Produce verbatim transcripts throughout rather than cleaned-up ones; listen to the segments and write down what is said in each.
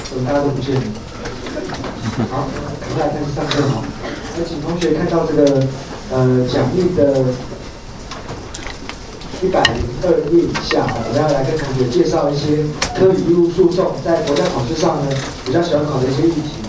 怎么大家都不见了？好，我们来开始上课哈。那请同学看到这个呃讲义的一百零二页以下，我们要来跟同学介绍一些科语义务诉讼在国家考试上呢比较喜欢考的一些议题。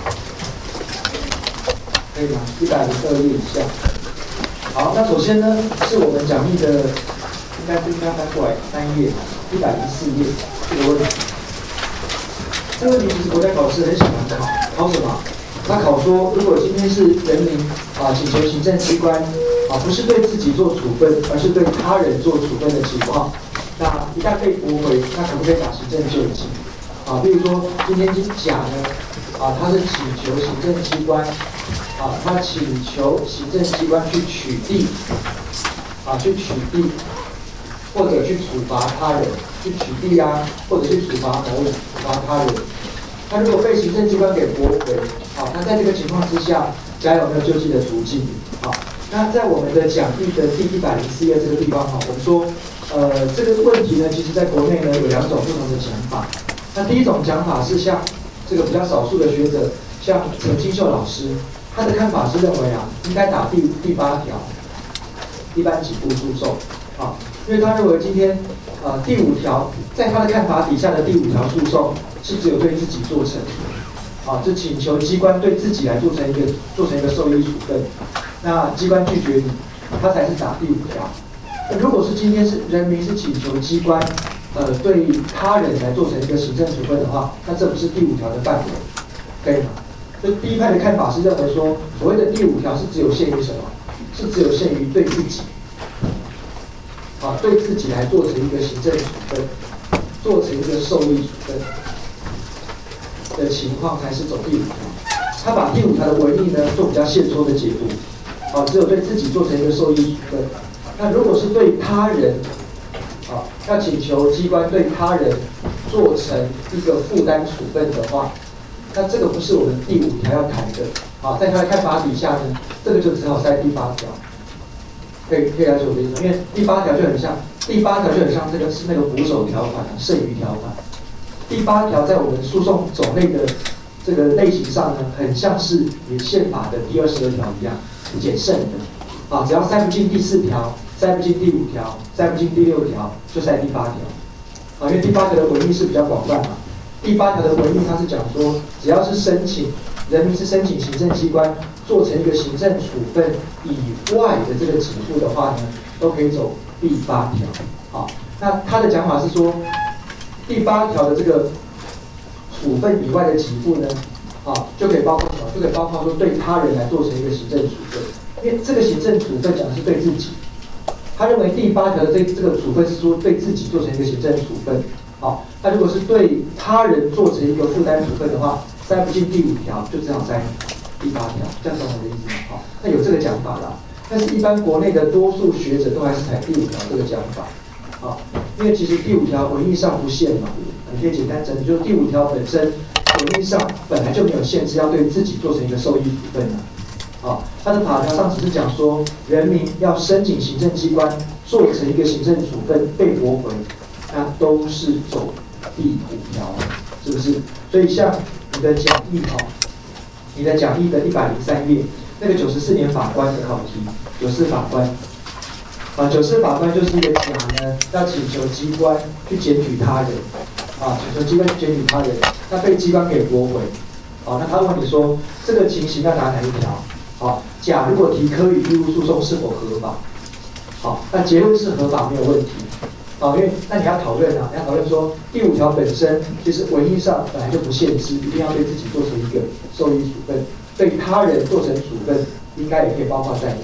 可以吗？一百零二页以下。好，那首先呢是我们讲义的，应该是应该翻过来三页，一百零四页这个问题。这个问题其实国家考试很喜欢考，考什么？他考说，如果今天是人民啊请求行政机关啊不是对自己做处分，而是对他人做处分的情况，那一旦被驳回，那可不可以打行政救济？啊，比如说今天甲呢啊他是请求行政机关啊他请求行政机关去取缔啊去取缔或者去处罚他人，去取缔啊或者去处罚某人，处罚他人。那如果被行政机关给驳回，好，那在这个情况之下，甲有没有救济的途径？好，那在我们的讲义的第一百零四页这个地方哈，我们说，呃，这个问题呢，其实在国内呢有两种不同的讲法。那第一种讲法是像这个比较少数的学者，像陈清秀老师，他的看法是认为啊，应该打第第八条，一般起步诉讼，啊，因为他认为今天呃第五条，在他的看法底下的第五条诉讼是只有对自己做成。啊，就请求机关对自己来做成一个做成一个受益处分，那机关拒绝你，他才是打第五条。如果是今天是人民是请求机关，呃，对他人来做成一个行政处分的话，那这不是第五条的范围，可以吗？所以第一派的看法是认为说，所谓的第五条是只有限于什么？是只有限于对自己，啊，对自己来做成一个行政处分，做成一个受益处分的情况才是走第五条，他把第五条的文义呢做比较限缩的解读，啊，只有对自己做成一个受益处分。那如果是对他人，啊，要请求机关对他人做成一个负担处分的话，那这个不是我们第五条要谈的，啊，在他的看法底下呢，这个就只好在第八条，可以可以了解我的意思，因为第八条就很像，第八条就很像这个是那个捕手条款、剩余条款。第八条在我们诉讼种类的这个类型上呢，很像是与宪法的第二十二条一样，减剩的啊，只要塞不进第四条，塞不进第五条，塞不进第六条，就塞第八条啊，因为第八条的文义是比较广泛嘛。第八条的文义它是讲说，只要是申请人民是申请行政机关做成一个行政处分以外的这个给付的话呢，都可以走第八条啊。那他的讲法是说，第八条的这个处分以外的给付呢，啊，就可以包括什么？就可以包括说对他人来做成一个行政处分，因为这个行政处分讲的是对自己。他认为第八条的这这个处分是说对自己做成一个行政处分，好，那如果是对他人做成一个负担处分的话，塞不进第五条，就只好塞第八条，这样懂我的意思吗？好，那有这个讲法啦，但是一般国内的多数学者都还是采第五条这个讲法。啊，因为其实第五条文义上不限嘛，你可以简单整理，就是第五条本身文义上本来就没有限制要对自己做成一个受益处分的。啊，它的法条上只是讲说，人民要申请行政机关做成一个行政处分被驳回，那都是走第五条，是不是？所以像你的讲义哈，你的讲义的一百零三页，那个九十四年法官的考题，九四法官。啊，九四法官就是一个甲呢，要请求机关去检举他人，啊，请求机关去检举他人，那被机关给驳回，好、啊，那他问你说这个情形要拿哪一条？好、啊，甲如果提科语义务诉讼是否合法？好、啊，那结论是合法没有问题，啊，因为那你要讨论啊，你要讨论说第五条本身其实文义上本来就不限制，一定要对自己做成一个受益处分，对他人做成处分，应该也可以包括在内。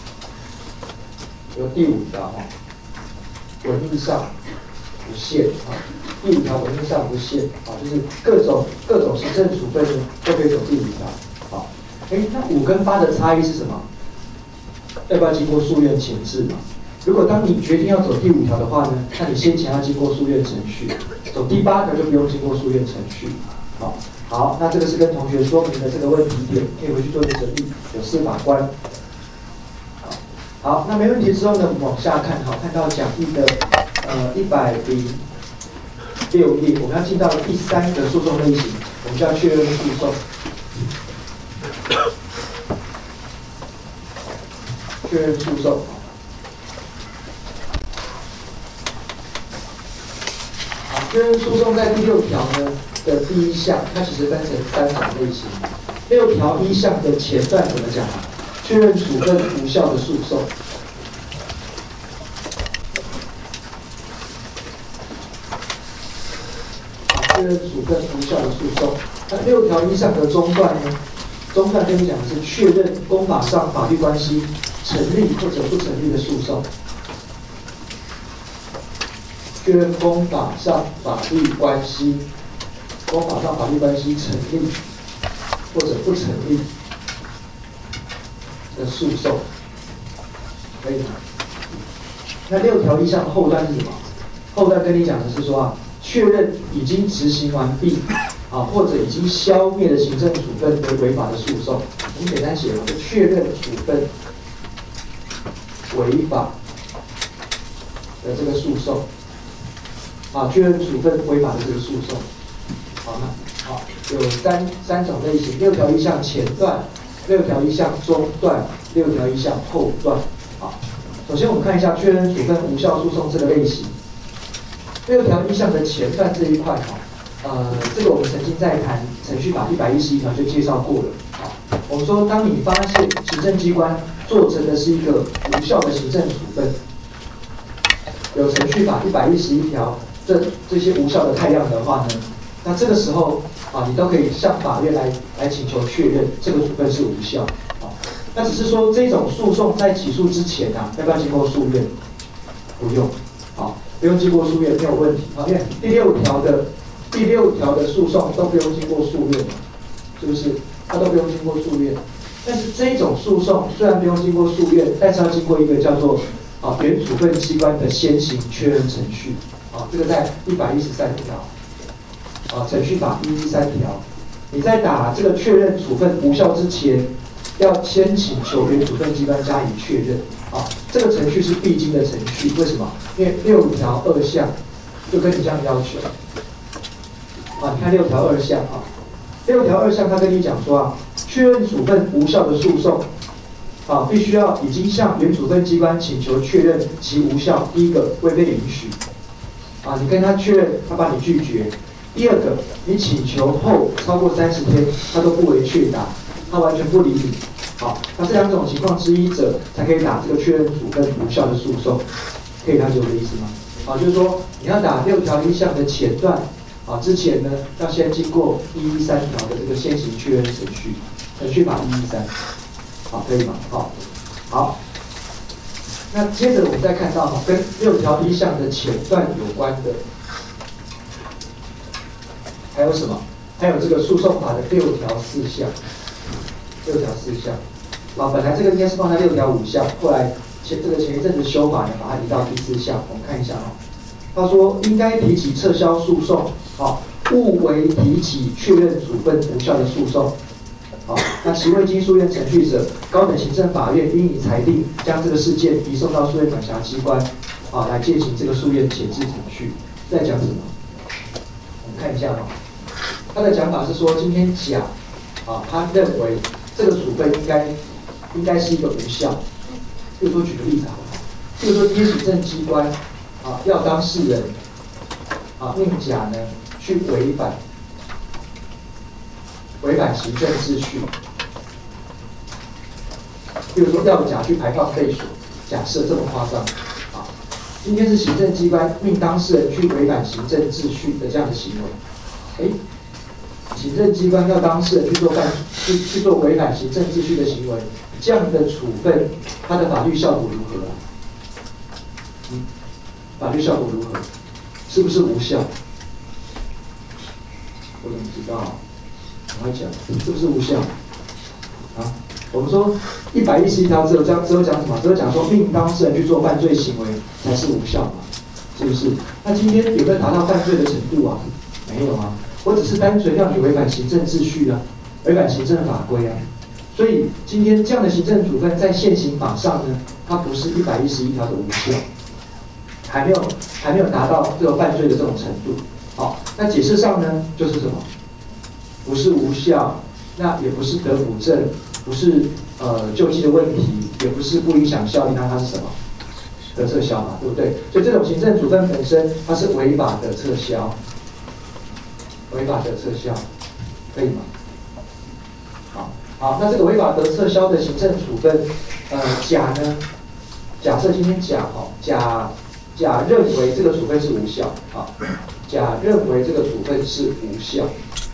有第五条哈，文义上不限啊，第五条文义上不限啊，就是各种各种行政处分都可以走第五条。好，哎，那五跟八的差异是什么？要不要经过诉愿前置嘛？如果当你决定要走第五条的话呢，那你先前要经过诉愿程序，走第八条就不用经过诉愿程序。好，好，那这个是跟同学说明的这个问题点，可以回去做一个整理。有司法官。好，那没问题之后呢，我们往下看，好，看到讲义的呃一百零六页，我们要进到第三个诉讼类型，我们就要确认诉讼。确认诉讼。好，确认诉讼在第六条呢的第一项，它其实分成三种类型。六条一项的前段怎么讲？确认处分无效的诉讼。确认处分无效的诉讼。那六条一项的中段呢？中段跟你讲的是确认公法上法律关系成立或者不成立的诉讼。确认公法上法律关系，公法上法律关系成立或者不成立的诉讼，可以吗？那六条一项后段是什么？后段跟你讲的是说啊，确认已经执行完毕啊，或者已经消灭了行政处分为违法的诉讼。我们简单写嘛，就确认处分违法的这个诉讼。啊，确认处分违法的这个诉讼，好吗？好，有三三种类型：六条一项前段、六条一项中段、六条一项后段。好，首先我们看一下确认处分无效诉讼这个类型。六条一项的前段这一块，哈，呃，这个我们曾经在谈程序法一百一十一条就介绍过了。好，我们说，当你发现行政机关做成的是一个无效的行政处分，有程序法一百一十一条。这这些无效的态样的话呢，那这个时候啊，你都可以向法院来来请求确认这个处分是无效。啊，那只是说这种诉讼在起诉之前啊，要不要经过诉愿？不用，好，不用经过诉愿没有问题。好，因为第六条的第六条的诉讼都不用经过诉愿，是不是？它都不用经过诉愿。但是这种诉讼虽然不用经过诉愿，但是要经过一个叫做啊原处分机关的先行确认程序。啊，这个在一百一十三条，啊，程序法一一三条，你在打这个确认处分无效之前，要先请求原处分机关加以确认。啊，这个程序是必经的程序，为什么？因为六条二项就跟你这样要求。啊，你看六条二项啊，六条二项他跟你讲说啊，确认处分无效的诉讼，啊，必须要已经向原处分机关请求确认其无效，第一个未被允许。啊，你跟他确认，他把你拒绝。第二个，你请求后超过三十天，他都不为确答，他完全不理你。好，那这两种情况之一者，才可以打这个确认处分无效的诉讼。可以了解我的意思吗？啊，就是说你要打六条一项的前段，啊，之前呢要先经过一一三条的这个先行确认程序，程序法一一三，好，可以吗？好，好。那接着我们再看到哈，跟六条一项的前段有关的，还有什么？还有这个诉讼法的六条四项，六条四项。啊，本来这个应该是放在六条五项，后来前这个前一阵子修法呢，把它移到第四项。我们看一下哦，他说应该提起撤销诉讼，好，勿为提起确认处分无效的诉讼。好，那其未经诉愿程序者，高等行政法院应以裁定将这个事件移送到诉愿管辖机关，啊，来进行这个诉愿前置程序。在讲什么？我们看一下哈，他的讲法是说，今天甲，啊，他认为这个处分应该应该是一个无效。比如说举个例子好不好？比如说今天行政机关，啊，要当事人，啊，命甲呢去违反。违反行政秩序，比如说要甲去排放废水，假设这么夸张，啊，今天是行政机关命当事人去违反行政秩序的这样的行为，哎，行政机关要当事人去做犯去去做违反行政秩序的行为，这样的处分，它的法律效果如何啊？嗯，法律效果如何？是不是无效？我怎么知道？我讲是不是无效？啊，我们说一百一十一条只有讲只有讲什么？只有讲说命当事人去做犯罪行为才是无效嘛，是不是？那今天有没有达到犯罪的程度啊？没有啊，我只是单纯要你违反行政秩序啊，违反行政法规啊。所以今天这样的行政处分在现行法上呢，它不是一百一十一条的无效，还没有还没有达到这个犯罪的这种程度。 好，那解释上呢，就是什么？不是无效，那也不是得补正，不是呃救济的问题，也不是不影响效力，那它是什么？得撤销嘛，对不对？所以这种行政处分本身它是违法的撤销，违法的撤销，可以吗？好，好，那这个违法得撤销的行政处分，呃，甲呢？假设今天甲哈，甲甲认为这个处分是无效，啊，甲认为这个处分是无效，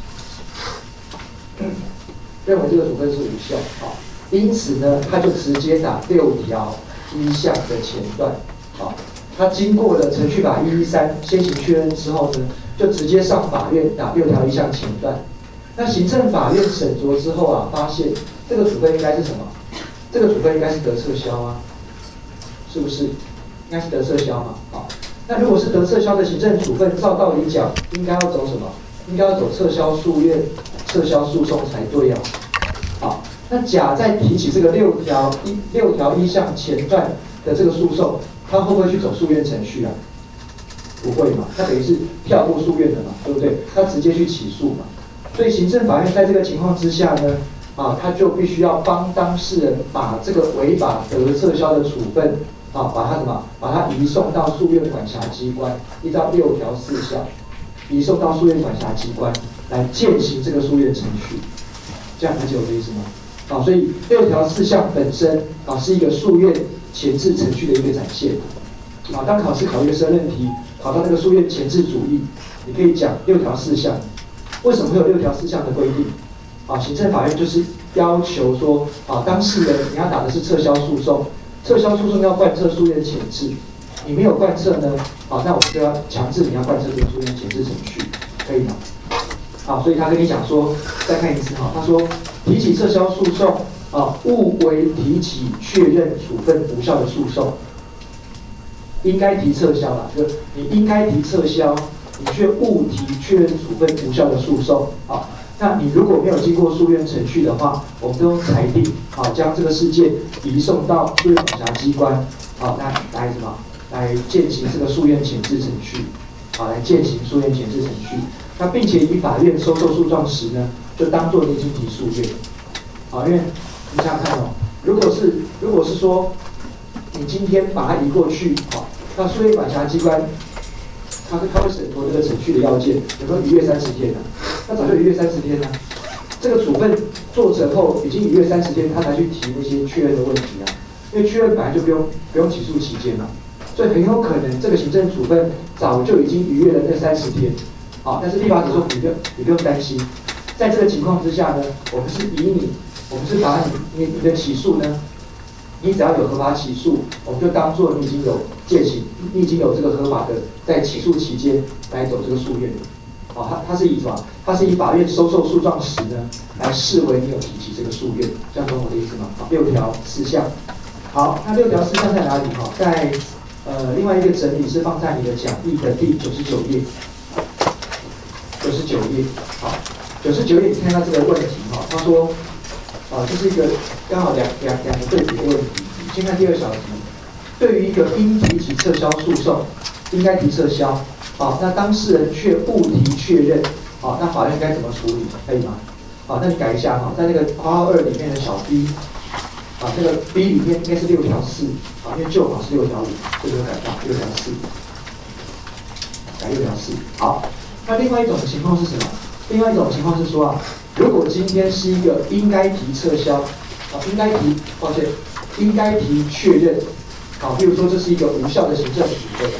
认为这个处分是无效，啊，因此呢，他就直接打六条一项的前段，啊，他经过了程序法一一三先行确认之后呢，就直接上法院打六条一项前段。那行政法院审酌之后啊，发现这个处分应该是什么？这个处分应该是得撤销啊。是不是？应该是得撤销嘛？好，那如果是得撤销的行政处分，照道理讲，应该要走什么？应该要走撤销诉愿、撤销诉讼才对啊。好，那甲在提起这个六条一六条一项前段的这个诉讼，他会不会去走诉愿程序啊？不会嘛？他等于是跳过诉愿的嘛，对不对？他直接去起诉嘛。所以行政法院在这个情况之下呢，啊，他就必须要帮当事人把这个违法得撤销的处分。啊，把它什么？把它移送到诉愿管辖机关，依照六条四项，移送到诉愿管辖机关来践行这个诉愿程序，这样理解我的意思吗？啊，所以六条四项本身啊是一个诉愿前置程序的一个展现。啊，当考试考一个申论题，考到那个诉愿前置主义，你可以讲六条四项。为什么会有六条四项的规定？啊，行政法院就是要求说，啊，当事人你要打的是撤销诉讼。撤销诉讼要贯彻诉愿前置，你没有贯彻呢，好，那我们就要强制你要贯彻这个诉愿前置程序，可以吗？好，所以他跟你讲说，再看一次哈，他说提起撤销诉讼啊，误为提起确认处分无效的诉讼，应该提撤销啦，就你应该提撤销，你却误提确认处分无效的诉讼，好。那你如果没有经过诉愿程序的话，我们都用裁定，啊，将这个事件移送到诉愿管辖机关，啊，来来什么？来践行这个诉愿前置程序，啊，来践行诉愿前置程序。那并且以法院收受诉状时呢，就当作你已经提诉愿，啊，因为你想想看哦，如果是如果是说你今天把它移过去，啊，那诉愿管辖机关。他会他会审核这个程序的要件，有时候逾越三十天呢、啊，那早就逾越三十天了、啊。这个处分做成后已经逾越三十天，他才去提那些确认的问题啊。因为确认本来就不用不用起诉期间嘛，所以很有可能这个行政处分早就已经逾越了那三十天。好，但是立法者说你不用你不用担心，在这个情况之下呢，我们是以你我们是把你你你的起诉呢。你只要有合法起诉，我们就当作你已经有践行，你已经有这个合法的在起诉期间来走这个诉愿。哦，它它是以什么？它是以法院收受诉状时呢，来视为你有提起这个诉愿，这样懂我的意思吗？好，六条事项。好，那六条事项在哪里？哈，在呃另外一个整理是放在你的讲义的第九十九页。九十九页，好，九十九页你看到这个问题哈，他说。啊，这是一个刚好两两两个对比的问题。先看第二小题，对于一个应提起撤销诉讼，应该提撤销，啊，那当事人却误提确认，啊，那法院该怎么处理？可以吗？啊，那你改一下哈，在那个括号二里面的小 b， 啊，这个 b 里面应该是六条四，啊，因为旧法是六条五，这个改到六条四，改六条四。好，那另外一种情况是什么？另外一种情况是说啊。如果今天是一个应该提撤销，啊，应该提，抱歉，应该提确认，啊，比如说这是一个无效的行政处分，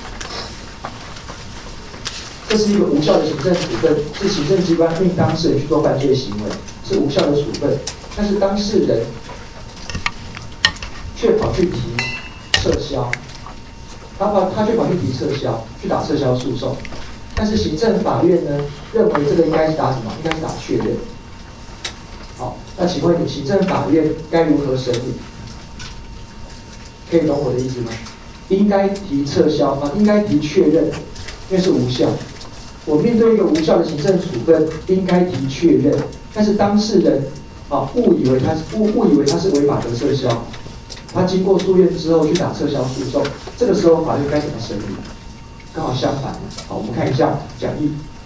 这是一个无效的行政处分，是行政机关命当事人去做犯罪行为，是无效的处分，但是当事人却跑去提撤销，他跑他却跑去提撤销，去打撤销诉讼，但是行政法院呢认为这个应该是打什么？应该是打确认。好，那请问你行政法院该如何审理？可以懂我的意思吗？应该提撤销啊，应该提确认，因为是无效。我面对一个无效的行政处分，应该提确认，但是当事人啊误以为他是误误以为他是违法的撤销，他经过诉愿之后去打撤销诉讼，这个时候法院该怎么审理？刚好相反。好，我们看一下讲义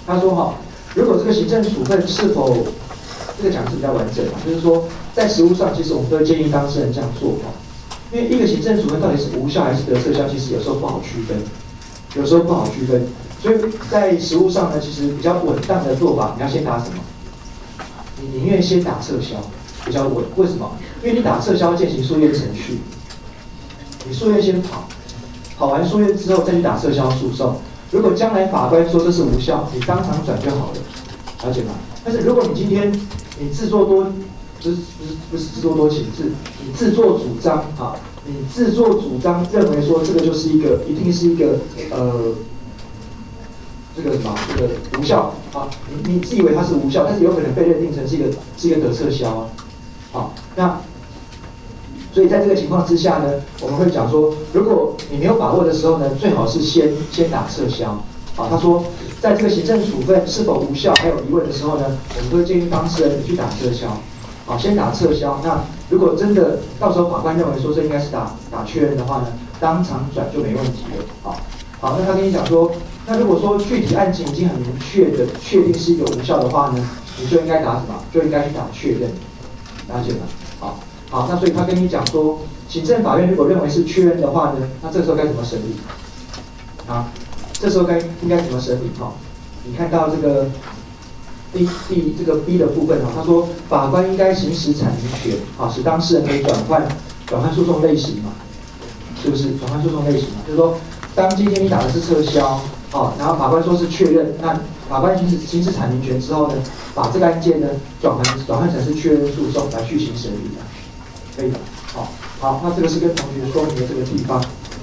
他说哈，如果这个行政处分是否这个讲的是比较完整啊，就是说在实务上，其实我们都会建议当事人这样做哈，因为一个行政处分到底是无效还是得撤销，其实有时候不好区分，有时候不好区分，所以在实务上呢，其实比较稳当的做法，你要先打什么？你宁愿先打撤销，比较稳。为什么？因为你打撤销进行诉愿程序，你诉愿先跑，跑完诉愿之后再去打撤销诉讼。如果将来法官说这是无效，你当场转就好了，了解吗？但是如果你今天你自作多，不是不是不是自作多情，是你自作主张啊，你自作主张认为说这个就是一个一定是一个呃。这个什么，这个无效啊，你你自以为它是无效，但是有可能被认定成是一个是一个得撤销啊，好，那所以在这个情况之下呢，我们会讲说，如果你没有把握的时候呢，最好是先先打撤销啊。他说，在这个行政处分是否无效还有疑问的时候呢，我们都会建议当事人你去打撤销，啊，先打撤销。那如果真的到时候法官认为说这应该是打打确认的话呢，当场转就没问题了，好，好，那他跟你讲说。那如果说具体案情已经很明确的确定是一个无效的话呢，你就应该打什么？就应该去打确认，了解吗？好，好，那所以他跟你讲说，行政法院如果认为是确认的话呢，那这时候该怎么审理？啊，这时候该应该怎么审理？哈、哦，你看到这个第第这个 B 的部分哈、哦，他说法官应该行使产民权，啊，使当事人可以转换转换诉讼类型嘛，是不是？转换诉讼类型嘛，就是说，当今天你打的是撤销。哦，然后法官说是确认，那法官行使行使产民权之后呢，把这个案件呢转换转换成是确认诉讼来续行审理的，可以的。好，好，那这个是跟同学说明的这个地方。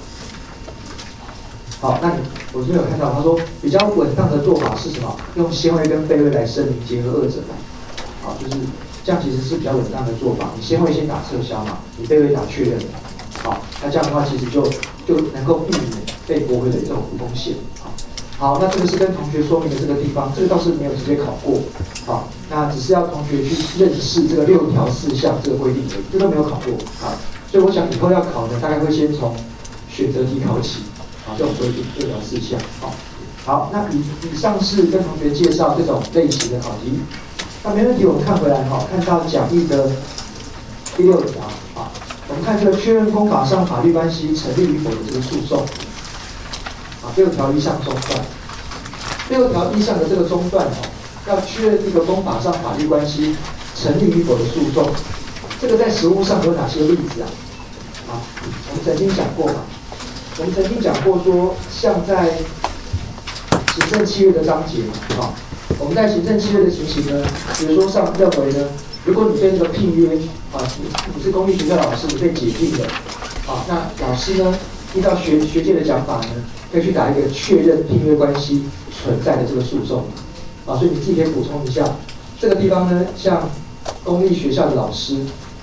好，那你我这边有看到他说比较稳当的做法是什么？用先位跟被位来声明，结合二者来。好，就是这样，其实是比较稳当的做法。你先位先打撤销嘛，你被位打确认。好，那这样的话其实就就能够避免被驳回的这种风险。好，那这个是跟同学说明的这个地方，这个倒是没有直接考过，好，那只是要同学去认识这个六条四项这个规定而已，这都没有考过，啊，所以我想以后要考的大概会先从选择题考起，啊，这种规定六条四项，好，好，那以以上是跟同学介绍这种类型的考题，那没问题，我们看回来哈，看到讲义的第六条，啊，我们看这个确认公法上法律关系成立与否的这个诉讼。啊，六条一项中断，六条一项的这个中断哦，要确认这个公法上法律关系成立与否的诉讼，这个在实务上有哪些例子啊？啊，我们曾经讲过嘛，我们曾经讲过说，像在行政契约的章节嘛，啊，我们在行政契约的情形呢，比如说上认为呢，如果你被这个聘约啊，你你是公立学校老师，你被解聘的，啊，那老师呢，依照学学界的讲法呢。可以去打一个确认聘约关系存在的这个诉讼，啊，所以你自己可以补充一下，这个地方呢，像公立学校的老师，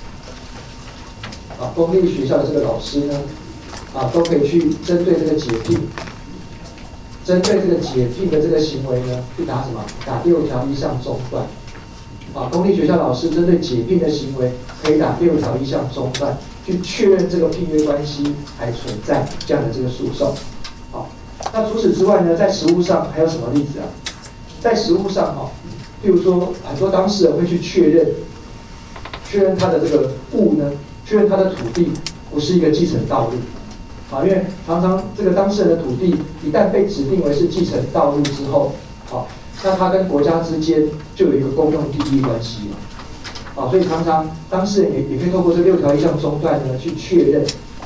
啊，公立学校的这个老师呢，啊，都可以去针对这个解聘，针对这个解聘的这个行为呢，去打什么？打六条一项中断，啊，公立学校老师针对解聘的行为，可以打六条一项中断，去确认这个聘约关系还存在这样的这个诉讼。那除此之外呢，在实务上还有什么例子啊？在实务上哈、哦，譬如说很多当事人会去确认，确认他的这个物呢，确认他的土地不是一个继承道路，啊，因为常常这个当事人的土地一旦被指定为是继承道路之后，好，那他跟国家之间就有一个公用地利关系嘛，啊，所以常常当事人也也可以透过这六条一项中断呢去确认。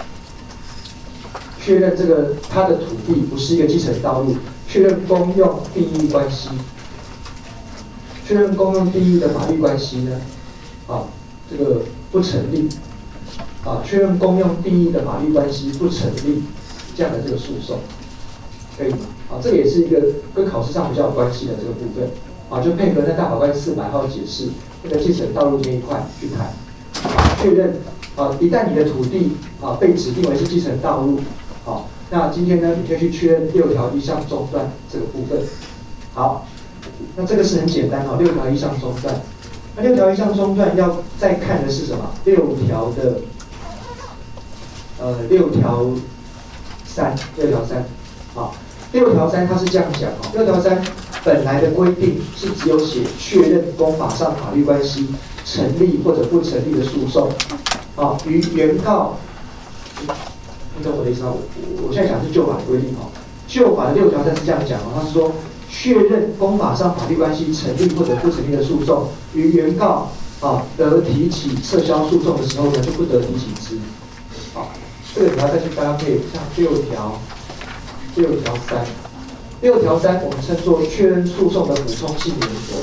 确认这个他的土地不是一个继承道路，确认公用地益关系，确认公用地益的法律关系呢，啊，这个不成立，啊，确认公用地益的法律关系不成立，这样的这个诉讼，可以吗？啊，这个也是一个跟考试上比较有关系的这个部分，啊，就配合那大法官四百号解释那个继承道路这一块去谈，啊，确认啊，一旦你的土地啊被指定为是继承道路。好，那今天呢，你可以去确认六条一项中断这个部分。好，那这个是很简单哦，六条一项中断。那六条一项中断要再看的是什么？六条的，呃，六条三，六条三。好，六条三它是这样讲哦，六条三本来的规定是只有写确认公法上法律关系成立或者不成立的诉讼，啊，于原告，听懂我的意思吗？我我现在讲是旧法的规定哦，旧法的六条三是这样讲哦，他是说确认公法上法律关系成立或者不成立的诉讼，于原告啊得提起撤销诉讼的时候呢，就不得提起之。好，这个你要再去搭配像六条六条三。六条三我们称作确认诉讼的补充性原则。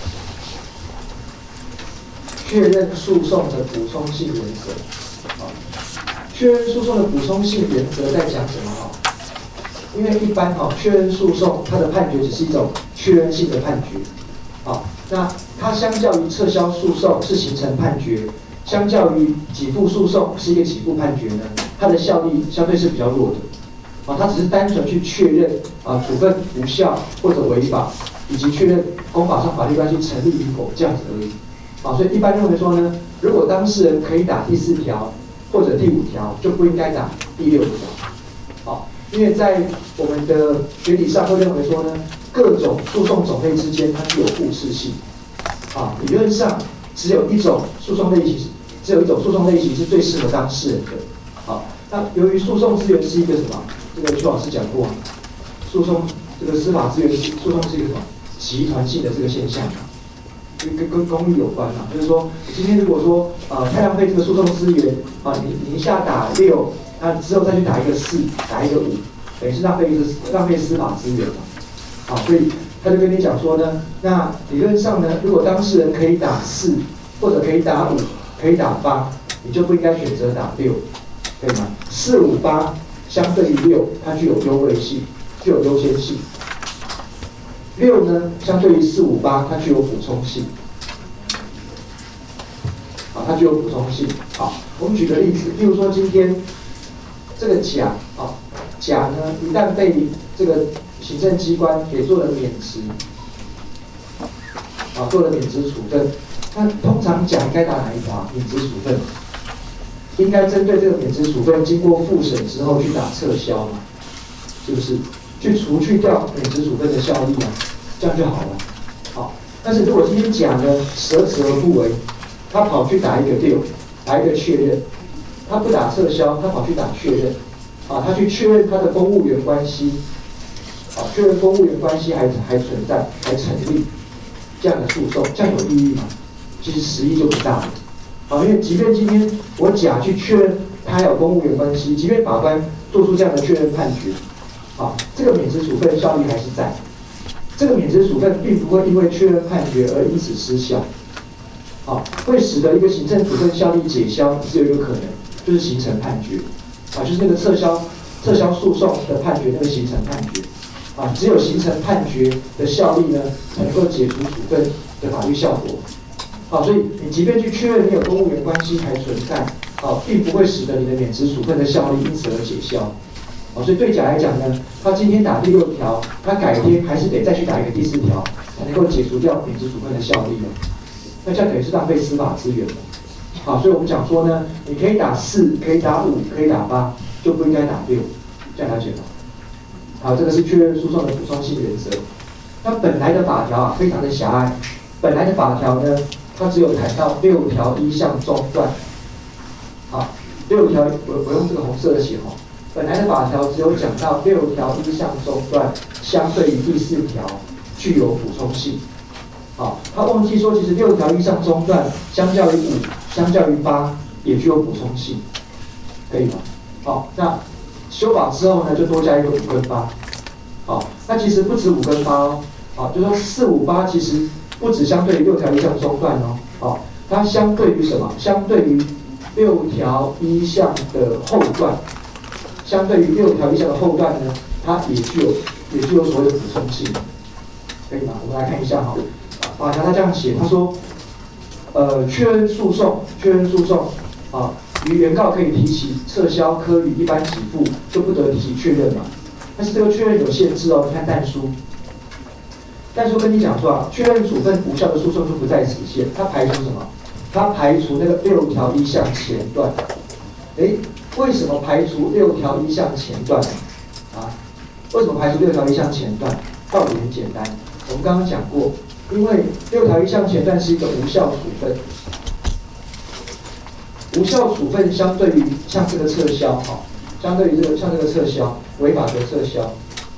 确认诉讼的补充性原则，啊，确认诉讼的补充性原则在讲什么？哈，因为一般哈确认诉讼它的判决只是一种确认性的判决，啊，那它相较于撤销诉讼是形成判决，相较于给付诉讼是一个给付判决呢，它的效力相对是比较弱的。啊，它只是单纯去确认啊处分无效或者违法，以及确认公法上法律关系成立与否这样子而已。啊，所以一般认为说呢，如果当事人可以打第四条或者第五条，就不应该打第六条。啊，因为在我们的学理上会认为说呢，各种诉讼种类之间它具有互斥性。啊，理论上只有一种诉讼类型，只有一种诉讼类型是最适合当事人的。好，那由于诉讼资源是一个什么？这个邱老师讲过，诉讼这个司法资源诉讼是一个什么集团性的这个现象，跟跟跟公益有关嘛。就是说，今天如果说呃太浪费这个诉讼资源啊，你你一下打六，那之后再去打一个四，打一个五，等于是浪费一个浪费司法资源嘛。啊，所以他就跟你讲说呢，那理论上呢，如果当事人可以打四，或者可以打五，可以打八，你就不应该选择打六，可以吗？四五八。相对于六，它具有优位性，具有优先性。六呢，相对于四五八，它具有补充性。啊，它具有补充性。好，我们举个例子，例如说今天这个甲啊，甲呢一旦被这个行政机关给做了免职，啊，做了免职处分，那通常甲应该打哪一条？免职处分。应该针对这个免职处分，经过复审之后去打撤销嘛，是不是？去除去掉免职处分的效力啊，这样就好了。好，但是如果今天甲呢舍此而不为，他跑去打一个六，打一个确认，他不打撤销，他跑去打确认，啊，他去确认他的公务员关系，啊，确认公务员关系还还存在，还成立这样的诉讼，这样有意义吗？其实实益就不大了。啊，因为即便今天我甲去确认他还有公务员关系，即便法官做出这样的确认判决，啊，这个免职处分效力还是在。这个免职处分并不会因为确认判决而因此失效，啊，会使得一个行政处分效力解消，只有一个可能，就是形成判决，啊，就是那个撤销撤销诉讼的判决，那个形成判决，啊，只有形成判决的效力呢，才能够解除处分的法律效果。好，所以你即便去确认你有公务员关系还存在，好，并不会使得你的免职处分的效力因此而解消。好，所以对甲来讲呢，他今天打第六条，他改天还是得再去打一个第四条，才能够解除掉免职处分的效力了。那这样等于是浪费司法资源了。好，所以我们讲说呢，你可以打四，可以打五，可以打八，就不应该打六，这样了解吗？好，这个是确认诉讼的补充性原则。那本来的法条啊，非常的狭隘，本来的法条呢。它只有谈到六条一项中断，好，六条我我用这个红色的写哈，本来的法条只有讲到六条一项中断，相对于第四条具有补充性，好，他忘记说其实六条一项中断相较于五，相较于八也具有补充性，可以吗？好，那修法之后呢，就多加一个五跟八，好，那其实不止五跟八哦，好，就说四五八其实。不只相对于六条一项中断哦，哦，它相对于什么？相对于六条一项的后段，相对于六条一项的后段呢，它也具有也具有所谓的补充性，可以吗？我们来看一下哈、哦，法条它这样写，他说，呃，确认诉讼，确认诉讼，啊，于原告可以提起撤销科予一般给付，就不得提起确认嘛。但是这个确认有限制哦，你看但书。但是我跟你讲说啊，确认处分无效的诉讼就不在此限，它排除什么？它排除那个六条一项前段。哎，为什么排除六条一项前段啊？为什么排除六条一项前段？道理很简单， 我们刚刚讲过，因为六条一项前段是一个无效处分，无效处分相对于像这个撤销，哈，相对于这个像这个撤销，违法的撤销，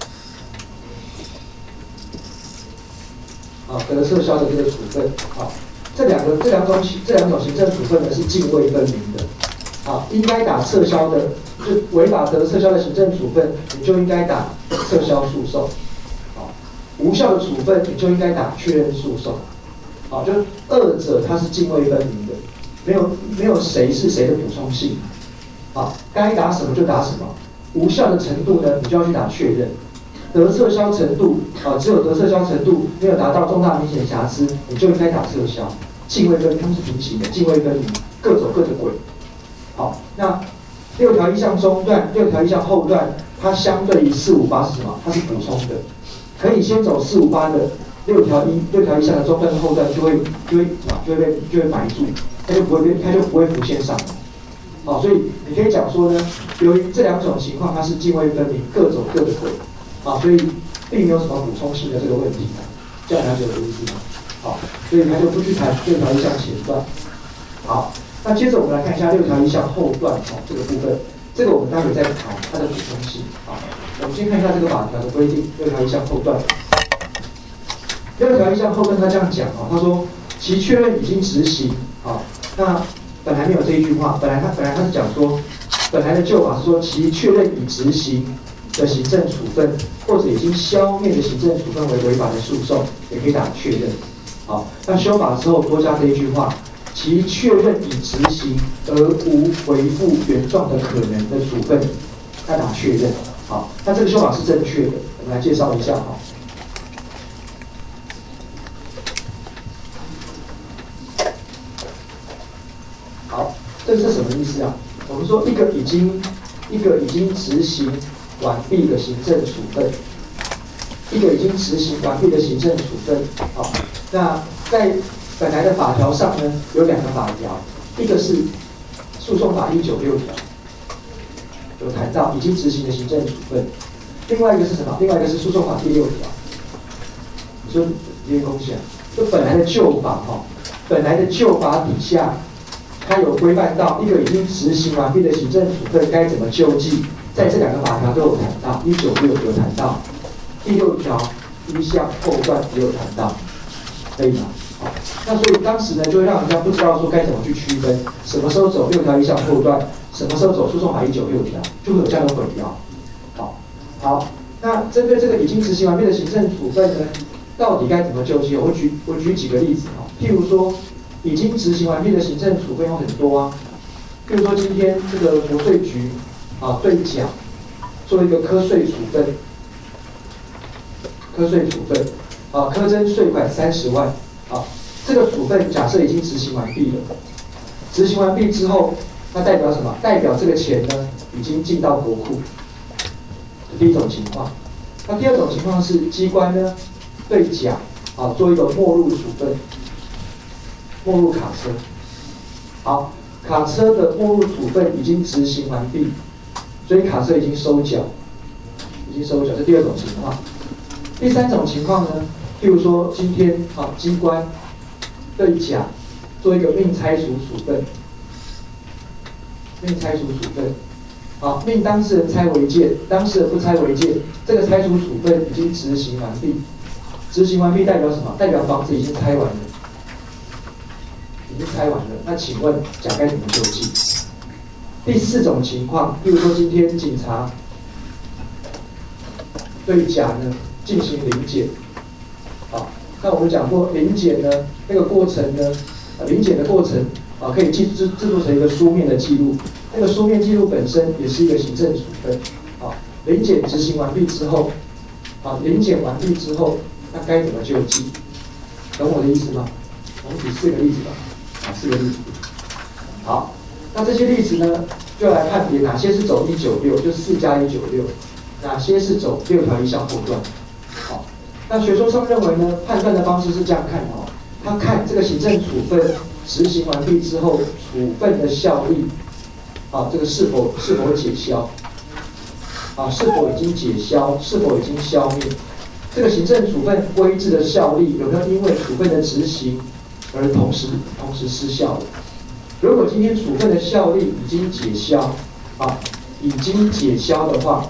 啊，得撤销的这个处分，啊，这两个这两种这两种行政处分呢是泾渭分明的，啊，应该打撤销的，就违法得撤销的行政处分，你就应该打撤销诉讼。无效的处分，你就应该打确认诉讼，啊，就是二者它是泾渭分明的，没有没有谁是谁的补充性，啊，该打什么就打什么。无效的程度呢，你就要去打确认；得撤销程度，啊，只有得撤销程度没有达到重大明显瑕疵，你就应该打撤销。泾渭分明，他们是平行的，泾渭分明，各走各的轨。好，那六条一项中段、六条一项后段，它相对于四五八是什么？它是补充的。可以先走四五八的六条一六条一项的中段和后段就会就会什么就会被就会埋住，它就不会它就不会浮现上来。好，所以你可以讲说呢，由于这两种情况它是泾渭分明，各走各的轨，啊，所以并没有什么补充性的这个问题，这样了解我的意思吗？好，所以他就不去谈六条一项前段。好，那接着我们来看一下六条一项后段哦这个部分，这个我们待会再谈它的补充性啊。我们先看一下这个法条的规定，六条一项后段。六条一项后段他这样讲啊，他说其确认已经执行啊，那本来没有这一句话，本来他本来他是讲说，本来的旧法是说其确认已执行的行政处分或者已经消灭的行政处分为违法的诉讼，也可以打确认。好，那修法之后多加这一句话，其确认已执行而无回复原状的可能的处分，要打确认。好，那这个修法是正确的，我们来介绍一下哈。好，这是什么意思啊？我们说一个已经一个已经执行完毕的行政处分，一个已经执行完毕的行政处分。好，那在本来的法条上呢，有两个法条，一个是诉讼法一九六条。有谈到已经执行的行政处分，另外一个是什么？另外一个是诉讼法第六条。你说这些东西啊，就本来的旧法哈，本来的旧法底下，它有规范到一个已经执行完毕的行政处分该怎么救济，在这两个法条都有谈到，一九六有谈到，第六条一项后段也有谈到，可以吗？好，那所以当时呢，就会让人家不知道说该怎么去区分，什么时候走六条一项后段。什么时候走诉讼法一九六条，就会有这样的混淆。好，好，那针对这个已经执行完毕的行政处分呢，到底该怎么救济？我举我举几个例子哈，譬如说，已经执行完毕的行政处分有很多啊，譬如说今天这个国税局啊对甲做一个科税处分，科税处分啊苛征税款三十万啊，这个处分假设已经执行完毕了，执行完毕之后。那代表什么？代表这个钱呢，已经进到国库。第一种情况。那第二种情况是机关呢对甲啊做一个没入处分，没入卡车。好，卡车的没入处分已经执行完毕，所以卡车已经收缴，已经收缴，这第二种情况。第三种情况呢，譬如说今天啊机关对甲做一个命拆除处分。命拆除处分，啊，命当事人拆违建，当事人不拆违建，这个拆除处分已经执行完毕。执行完毕代表什么？代表房子已经拆完了，已经拆完了。那请问甲该怎么救济？第四种情况，比如说今天警察对甲呢进行临检，好，那我们讲过临检呢那个过程呢，呃，临检的过程。啊，可以记制制作成一个书面的记录，那个书面记录本身也是一个行政处分。啊，临检执行完毕之后，啊，临检完毕之后，那该怎么救济？懂我的意思吗？我们举四个例子吧，啊，四个例子。好，那这些例子呢，就要来判别哪些是走一九六，就是四加一九六，哪些是走六条一项后段。好，那学说上认为呢，判断的方式是这样看的哦，他看这个行政处分。执行完毕之后，处分的效力，啊，这个是否是否解消，啊，是否已经解消，是否已经消灭， 这个行政处分规制的效力有没有因为处分的执行而同时同时失效的？如果今天处分的效力已经解消，啊，已经解消的话，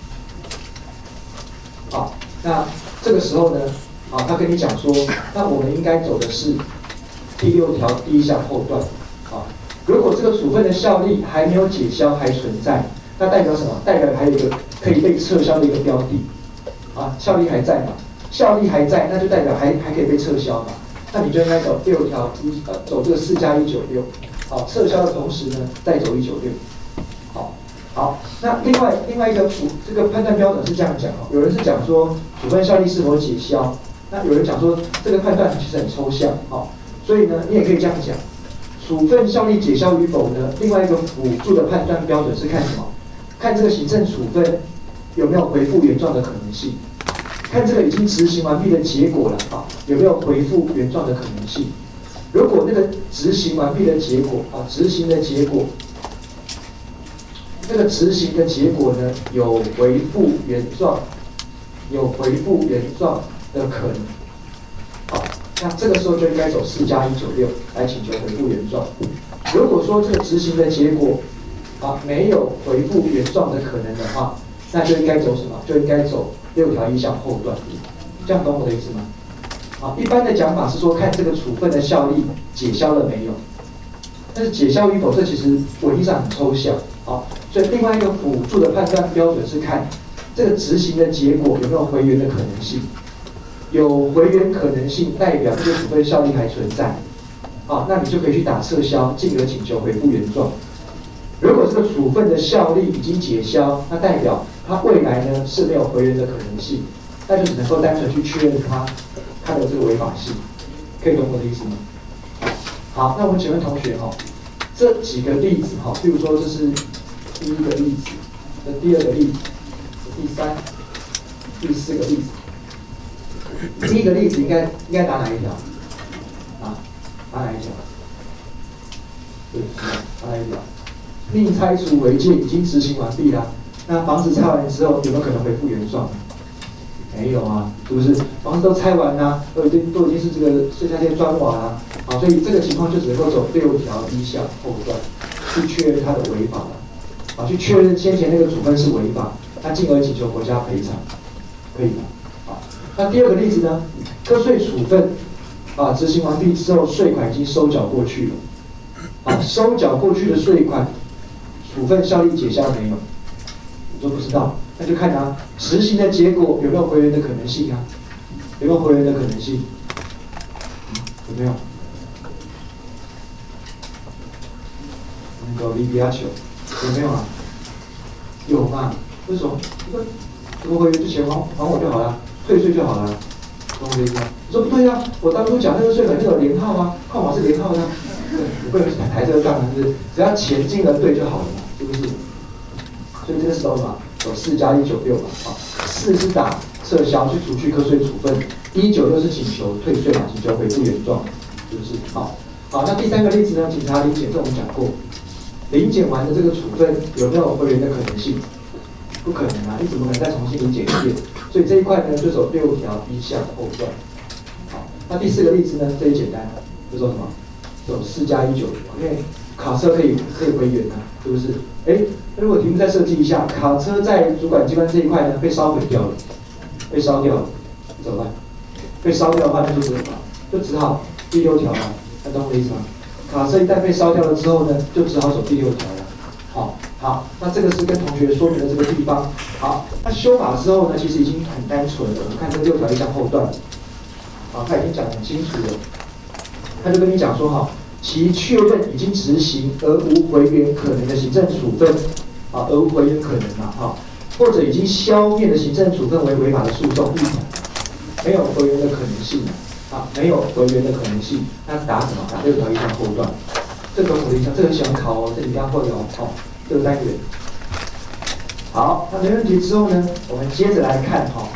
啊，那这个时候呢，啊，他跟你讲说，那我们应该走的是第六条第一项后段，啊，如果这个处分的效力还没有解消，还存在，那代表什么？代表还有一个可以被撤销的一个标的，啊，效力还在嘛？效力还在，那就代表还还可以被撤销嘛？那你就应该走六条一呃，走这个四加一九六，好，撤销的同时呢，再走一九六，好，好，那另外另外一个处这个判断标准是这样讲哦，有人是讲说处分效力是否解消，那有人讲说这个判断其实很抽象，哦，所以呢，你也可以这样讲，处分效力解消与否呢，另外一个辅助的判断标准是看什么？看这个行政处分有没有回复原状的可能性。看这个已经执行完毕的结果了啊，有没有回复原状的可能性？如果那个执行完毕的结果啊，执行的结果，那个执行的结果呢，有回复原状，有回复原状的可能，好，那这个时候就应该走四加一九六来请求回复原状。如果说这个执行的结果啊没有回复原状的可能的话，那就应该走什么？就应该走六条一项后段，这样懂我的意思吗？啊，一般的讲法是说看这个处分的效力解消了没有，但是解消与否，这其实文义上很抽象，啊，所以另外一个辅助的判断标准是看这个执行的结果有没有回原的可能性，有回原可能性，代表这个处分效力还存在，啊，那你就可以去打撤销，进而请求回复原状。如果这个处分的效力已经解消，那代表它未来呢是没有回原的可能性，那就只能够单纯去确认它它的这个违法性，可以懂我的意思吗？好，那我们请问同学哈，这几个例子哈，比如说这是第一个例子，这第二个例子，第三、第四个例子，第一个例子应该应该打哪一条？啊，打哪一条？对，打哪一条？另拆除违建已经执行完毕了，那房子拆完之后有没有可能恢复原状？没有啊，是不是？房子都拆完啦，都已经都已经是这个剩下这些砖瓦啦，好，所以这个情况就只能够走六条一项后段去确认它的违法了，啊，去确认先前那个处分是违法，那进而请求国家赔偿，可以吗？好，那第二个例子呢？课税处分啊执行完毕之后，税款已经收缴过去了，啊，收缴过去的税款。处分效力解消没有？我说不知道，那就看啊，执行的结果有没有回原的可能性啊？有没有回原的可能性？嗯、有没有？那个 V B R 球有没有啊？有嘛？为什么？怎么回原之前还还我就好了，退税就好了，懂我的意思吗？我说不对啊，我当初缴那个税款就有连号啊，号码是连号的、啊，你不能抬这个杠，是只要钱金额对就好了嘛。是不是？所以这个时候嘛，有四加一九六嘛，啊，四是打撤销去除去课税处分，一九六是请求退税嘛，请求回复原状，是不是？好，好，那第三个例子呢？警察临检，这我们讲过，临检完的这个处分有没有回原的可能性？不可能啊，你怎么可能再重新临检一遍？所以这一块呢，就走六条一项后段。好，那第四个例子呢，这也简单，就走什么？走四加一九六，因为卡车可以可以回原啊，是不是？哎，如果题目再设计一下，卡车在主管机关这一块呢被烧毁掉了，被烧掉了，怎么办？被烧掉的话，那就只好就只好第六条了，那懂我的意思吗？卡车一旦被烧掉了之后呢，就只好走第六条了。好，好，那这个是跟同学说明的这个地方。好，那修法之后呢，其实已经很单纯了。我们看这六条一项后段，好，他已经讲得很清楚了。他就跟你讲说，哈。其确认已经执行而无回原可能的行政处分，啊，而无回原可能嘛，哈，或者已经消灭的行政处分为违法的诉讼，没有回原的可能性，啊，没有回原的可能性，那打什么？打六条一项后段，这个我的印象，这个很喜欢考哦，这里要会哦，好，这个单元。好，那没问题之后呢，我们接着来看哈，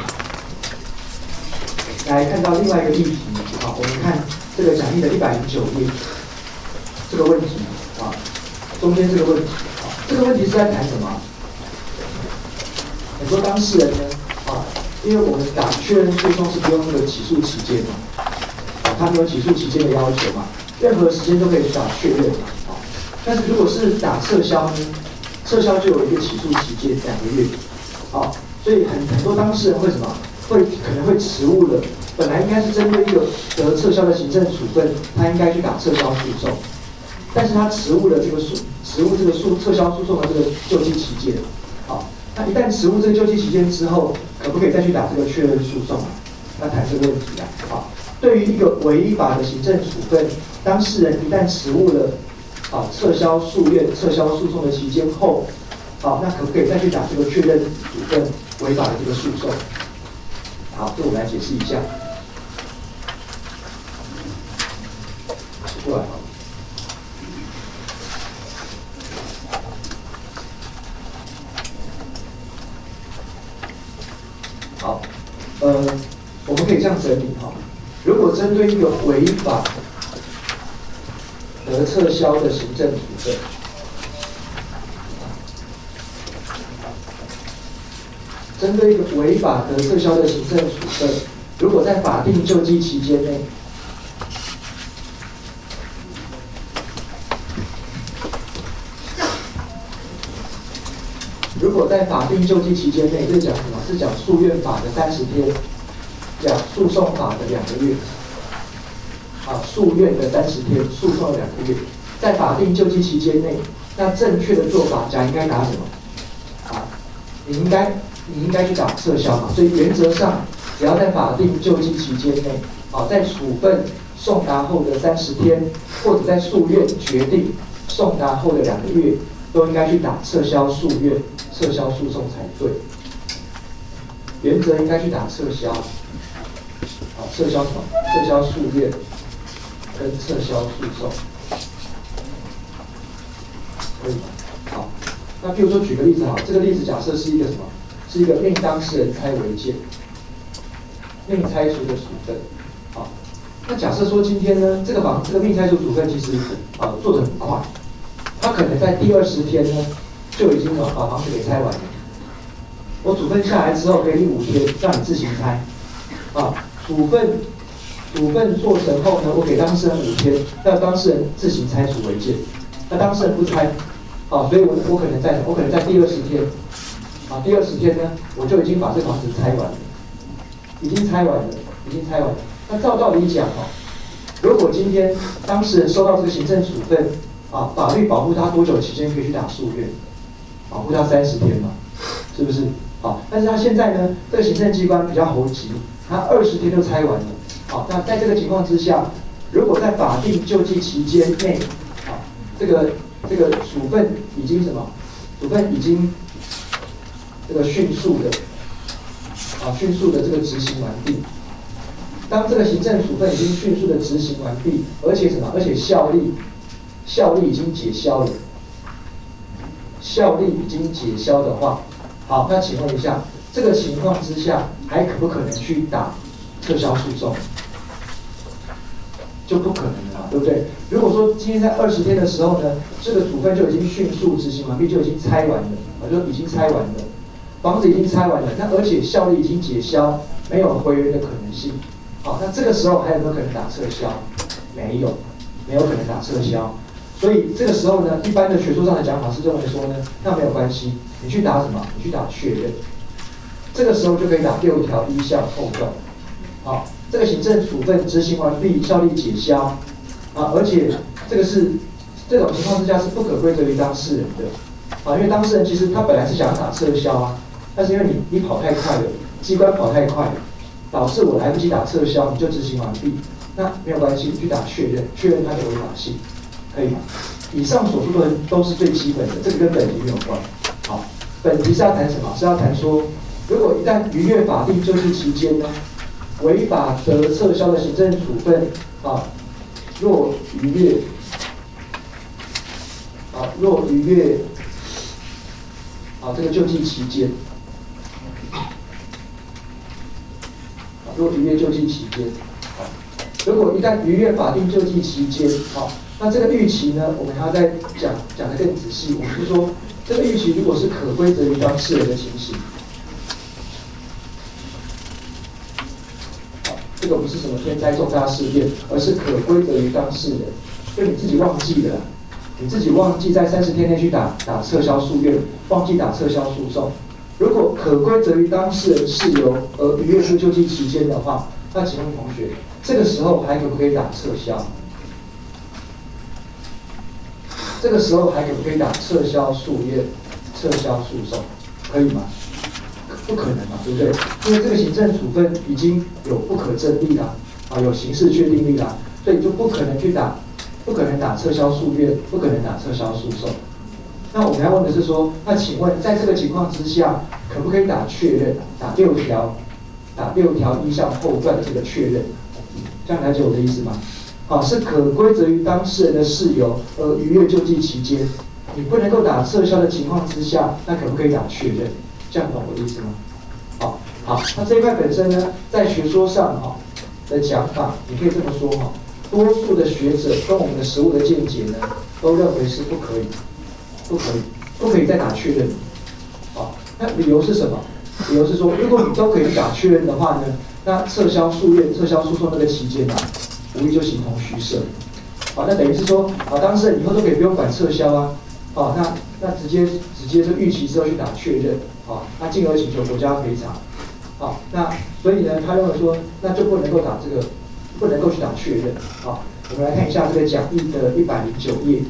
来看到另外一个议题，好，我们看这个讲义的一百零九页。这个问题啊，中间这个问题啊，这个问题是在谈什么？很多当事人呢啊， 因为我们打确认诉讼是不用那个起诉期间的，啊，它没有起诉期间的要求嘛，任何时间都可以去打确认嘛，啊，但是如果是打撤销呢，撤销就有一个起诉期间两个月，啊，所以很很多当事人会什么，会可能会迟误了，本来应该是针对一个得撤销的行政处分，他应该去打撤销诉讼，但是他迟误了这个诉迟误这个诉撤销诉讼的这个救济期间，好，那一旦迟误这个救济期间之后，可不可以再去打这个确认诉讼啊？那谈这个问题啊，好，对于一个违法的行政处分，当事人一旦迟误了啊撤销诉愿、撤销诉讼的期间后，好，那可不可以再去打这个确认处分违法的这个诉讼？好，这我来解释一下。过来。好，呃，我们可以这样整理哈。如果针对一个违法得撤销的行政处分，针对一个违法得撤销的行政处分，如果在法定救济期间内，如果在法定救济期间内，这是讲什么？是讲诉愿法的三十天，讲诉讼法的两个月。啊，诉愿的三十天，诉讼的两个月，在法定救济期间内，那正确的做法讲应该打什么？啊，你应该你应该去打撤销嘛。所以原则上，只要在法定救济期间内，啊，在处分送达后的三十天，或者在诉愿决定送达后的两个月，都应该去打撤销诉愿、撤销诉讼才对。原则应该去打撤销，啊，撤销什么？撤销诉愿跟撤销诉讼，可以吗？好，那比如说举个例子哈，这个例子假设是一个什么？是一个命当事人拆违建，命拆除的处分。好，那假设说今天呢，这个房这个命拆除处分其实啊做得很快，他可能在第二十天呢就已经把把房子给拆完了。我处分下来之后，给你五天，让你自行拆。啊，处分处分做成后呢，我给当事人五天，让当事人自行拆除违建。那当事人不拆，啊，所以我我可能在我可能在第二十天，啊，第二十天呢，我就已经把这房子拆完了，已经拆完了，已经拆完了。那照道理讲哦，如果今天当事人收到这个行政处分，啊，法律保护他多久期间可以去打诉愿？保护他三十天嘛，是不是？好，但是他现在呢，这个行政机关比较猴急，他二十天就拆完了。好，那在这个情况之下，如果在法定救济期间内，啊，这个这个处分已经什么？处分已经这个迅速的，啊，迅速的这个执行完毕。当这个行政处分已经迅速的执行完毕，而且什么？而且效力效力已经解消了，效力已经解消的话。好，那请问一下，这个情况之下，还可不可能去打撤销诉讼？就不可能了嘛，对不对？如果说今天在二十天的时候呢，这个处分就已经迅速执行完毕，就已经拆完了，啊，就已经拆完了，房子已经拆完了，那而且效力已经解消，没有回原的可能性。好，那这个时候还有没有可能打撤销？没有，没有可能打撤销。所以这个时候呢，一般的学术上的讲法是认为说呢，那没有关系，你去打什么？你去打确认，这个时候就可以打六条一项后段。好，这个行政处分执行完毕，效力解消，啊，而且这个是这种情况之下是不可归责于当事人的，啊，因为当事人其实他本来是想要打撤销啊，但是因为你你跑太快了，机关跑太快了，导致我来不及打撤销，你就执行完毕，那没有关系，你去打确认，确认它的违法性。可以吗？以上所述的都是最基本的，这个跟本题没有关。好，本题是要谈什么？是要谈说，如果一旦逾越法定救济期间呢，违法得撤销的行政处分啊，若逾越啊，若逾越啊这个救济期间，啊，若逾越救济期间，啊，如果一旦逾越法定救济期间，啊。那这个预期呢，我们还要再讲讲得更仔细。我们是说，这个预期如果是可归责于当事人的情形， 这个不是什么天灾重大事件，而是可归责于当事人，就你自己忘记的啦，你自己忘记在三十天内去打打撤销诉愿，忘记打撤销诉讼。如果可归责于当事人事由而逾越出救济期间的话，那请问同学，这个时候还可不可以打撤销？这个时候还可不可以打撤销诉愿、撤销诉讼？可以吗？不可能嘛，对不对？因为这个行政处分已经有不可证力啦，啊，有刑事确定力啦，所以就不可能去打，不可能打撤销诉愿，不可能打撤销诉讼。那我们要问的是说，那请问在这个情况之下，可不可以打确认？打六条，打六条一项后段的这个确认，这样了解我的意思吗？好，是可归责于当事人的事由而逾越救济期间，你不能够打撤销的情况之下，那可不可以打确认？这样懂我的意思吗？好，好，那这一块本身呢，在学说上哈的讲法，你可以这么说哈，多数的学者跟我们的实务的见解呢，都认为是不可以，不可以，不可以再打确认。好，那理由是什么？理由是说，如果你都可以打确认的话呢，那撤销诉愿、撤销诉讼那个期间啊，无疑就形同虚设。好，那等于是说，啊，当事人以后都可以不用管撤销啊，啊，那那直接直接就逾期之后去打确认。啊，那进而请求国家赔偿，好，那所以呢，他认为说，那就不能够打这个，不能够去打确认。好，我们来看一下这个讲义的一百零九页。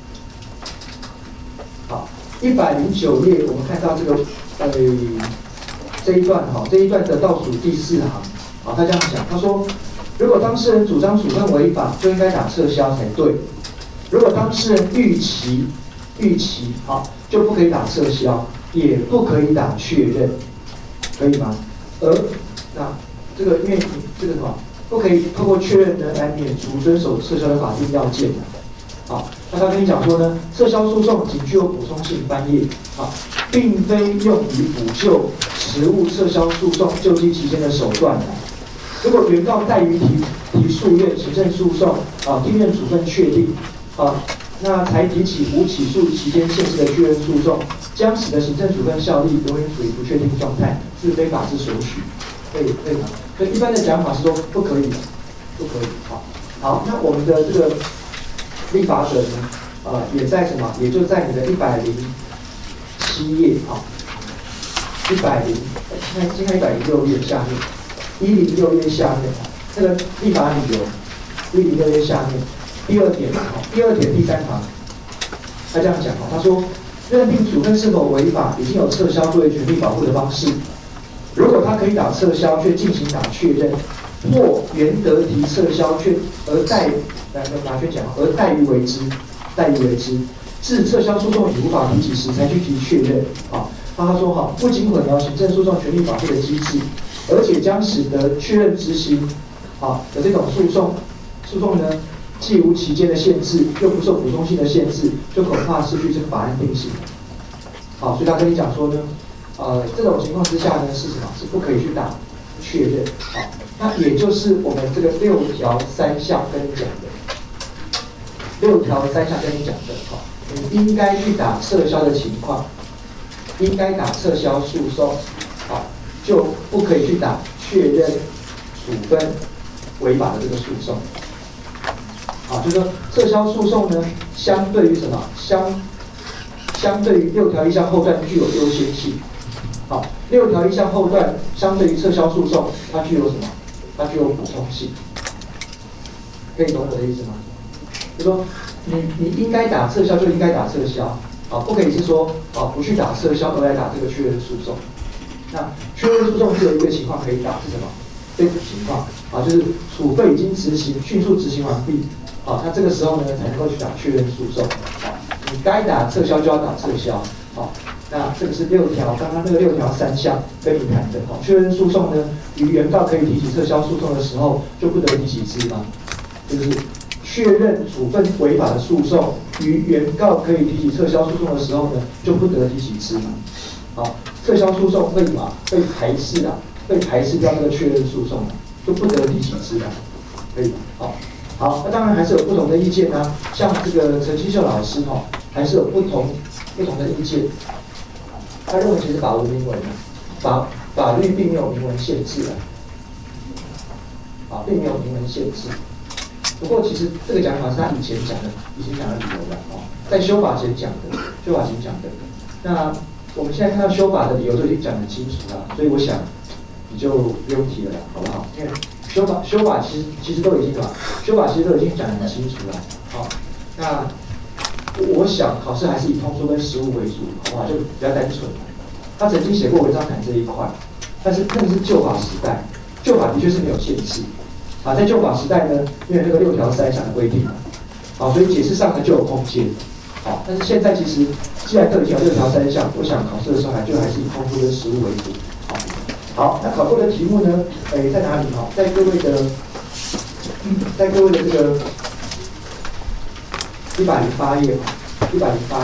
好，一百零九页，我们看到这个呃这一段哈，这一段的倒数第四行，好，他这样讲，他说，如果当事人主张处分违法，就应该打撤销才对；如果当事人逾期，逾期，好，就不可以打撤销。也不可以打确认，可以吗？而那这个因为这个什么，不可以透过确认呢来免除遵守撤销的法定要件的。好，那他跟你讲说呢，撤销诉讼仅具有补充性翻页，啊，并非用于补救实务撤销诉讼救济期间的手段的。如果原告怠于提提诉愿、行政诉讼，啊，定验处分确定，啊。那才提起无起诉期间限制的确认诉讼，将使得行政处分效力永远处于不确定状态，是非法之所许，可以可以吗？所以一般的讲法是说不可以的，不可以。好，好，那我们的这个立法者呢，呃，也在什么？也就在你的一百零七页啊，一百零，现在现在一百零六页下面，一零六页下面，这个立法理由，一零六页下面。第二点，第二点第三行，他这样讲，他说，认定处分是否违法，已经有撤销作为权利保护的方式。如果他可以打撤销，却进行打确认，或原得提撤销却而代，来拿去讲，而代于为之，代于为之，至撤销诉讼已无法提起时，才去提确认。啊，那他说，哈，不仅混淆行政诉讼权利保护的机制，而且将使得确认执行，啊的这种诉讼，诉讼呢。既无期间的限制，又不受补充性的限制，就恐怕失去这个法案定性。好，所以他跟你讲说呢，呃，这种情况之下呢，是什么？是不可以去打确认。好，那也就是我们这个六条三项跟你讲的，六条三项跟你讲的，好，你应该去打撤销的情况，应该打撤销诉讼，好，就不可以去打确认处分违法的这个诉讼。啊，就是说撤销诉讼呢，相对于什么？相相对于六条一项后段具有优先性。好，六条一项后段相对于撤销诉讼，它具有什么？它具有补充性。可以懂我的意思吗？就是说，你你应该打撤销就应该打撤销，啊，不可以是说啊不去打撤销而来打这个确认诉讼。那确认诉讼只有一个情况可以打是什么？这种情况啊，就是处分已经执行，迅速执行完毕。好，那这个时候呢，才能够去打确认诉讼。好，你该打撤销就要打撤销。好，那这个是六条，刚刚那个六条三项跟你谈的。好，确认诉讼呢，于原告可以提起撤销诉讼的时候，就不得提起之吗？就是确认处分违法的诉讼，于原告可以提起撤销诉讼的时候呢，就不得提起之嘛。好，撤销诉讼被嘛被排斥啊，被排斥掉那个确认诉讼，就不得提起之啊，可以吗？好。好，那当然还是有不同的意见啊，像这个陈清秀老师哈、哦，还是有不同不同的意见。他认为其实法无明文啊，法法律并没有明文限制啊。 并没有明文限制。不过其实这个讲法是他以前讲的，以前讲的理由了哦，在修法前讲的，修法前讲的。那我们现在看到修法的理由都已经讲得很清楚了，所以我想你就不用提了啦，好不好？因为修法修法其实其实都已经吧，修法其实都已经讲得很清楚了，好、哦，那我想考试还是以通说跟实务为主，好不好？就比较单纯。他曾经写过文章谈这一块，但是那个是旧法时代，旧法的确是没有限制。啊，在旧法时代呢，因为那个六条三项的规定嘛，好，所以解释上呢就有空间。好，但是现在其实既然都已经有六条三项，我想考试的时候还就还是以通说跟实务为主。好，好，那考过的题目呢，诶，在哪里？哈，在各位的，在各位的这个一百零八页，一百零八。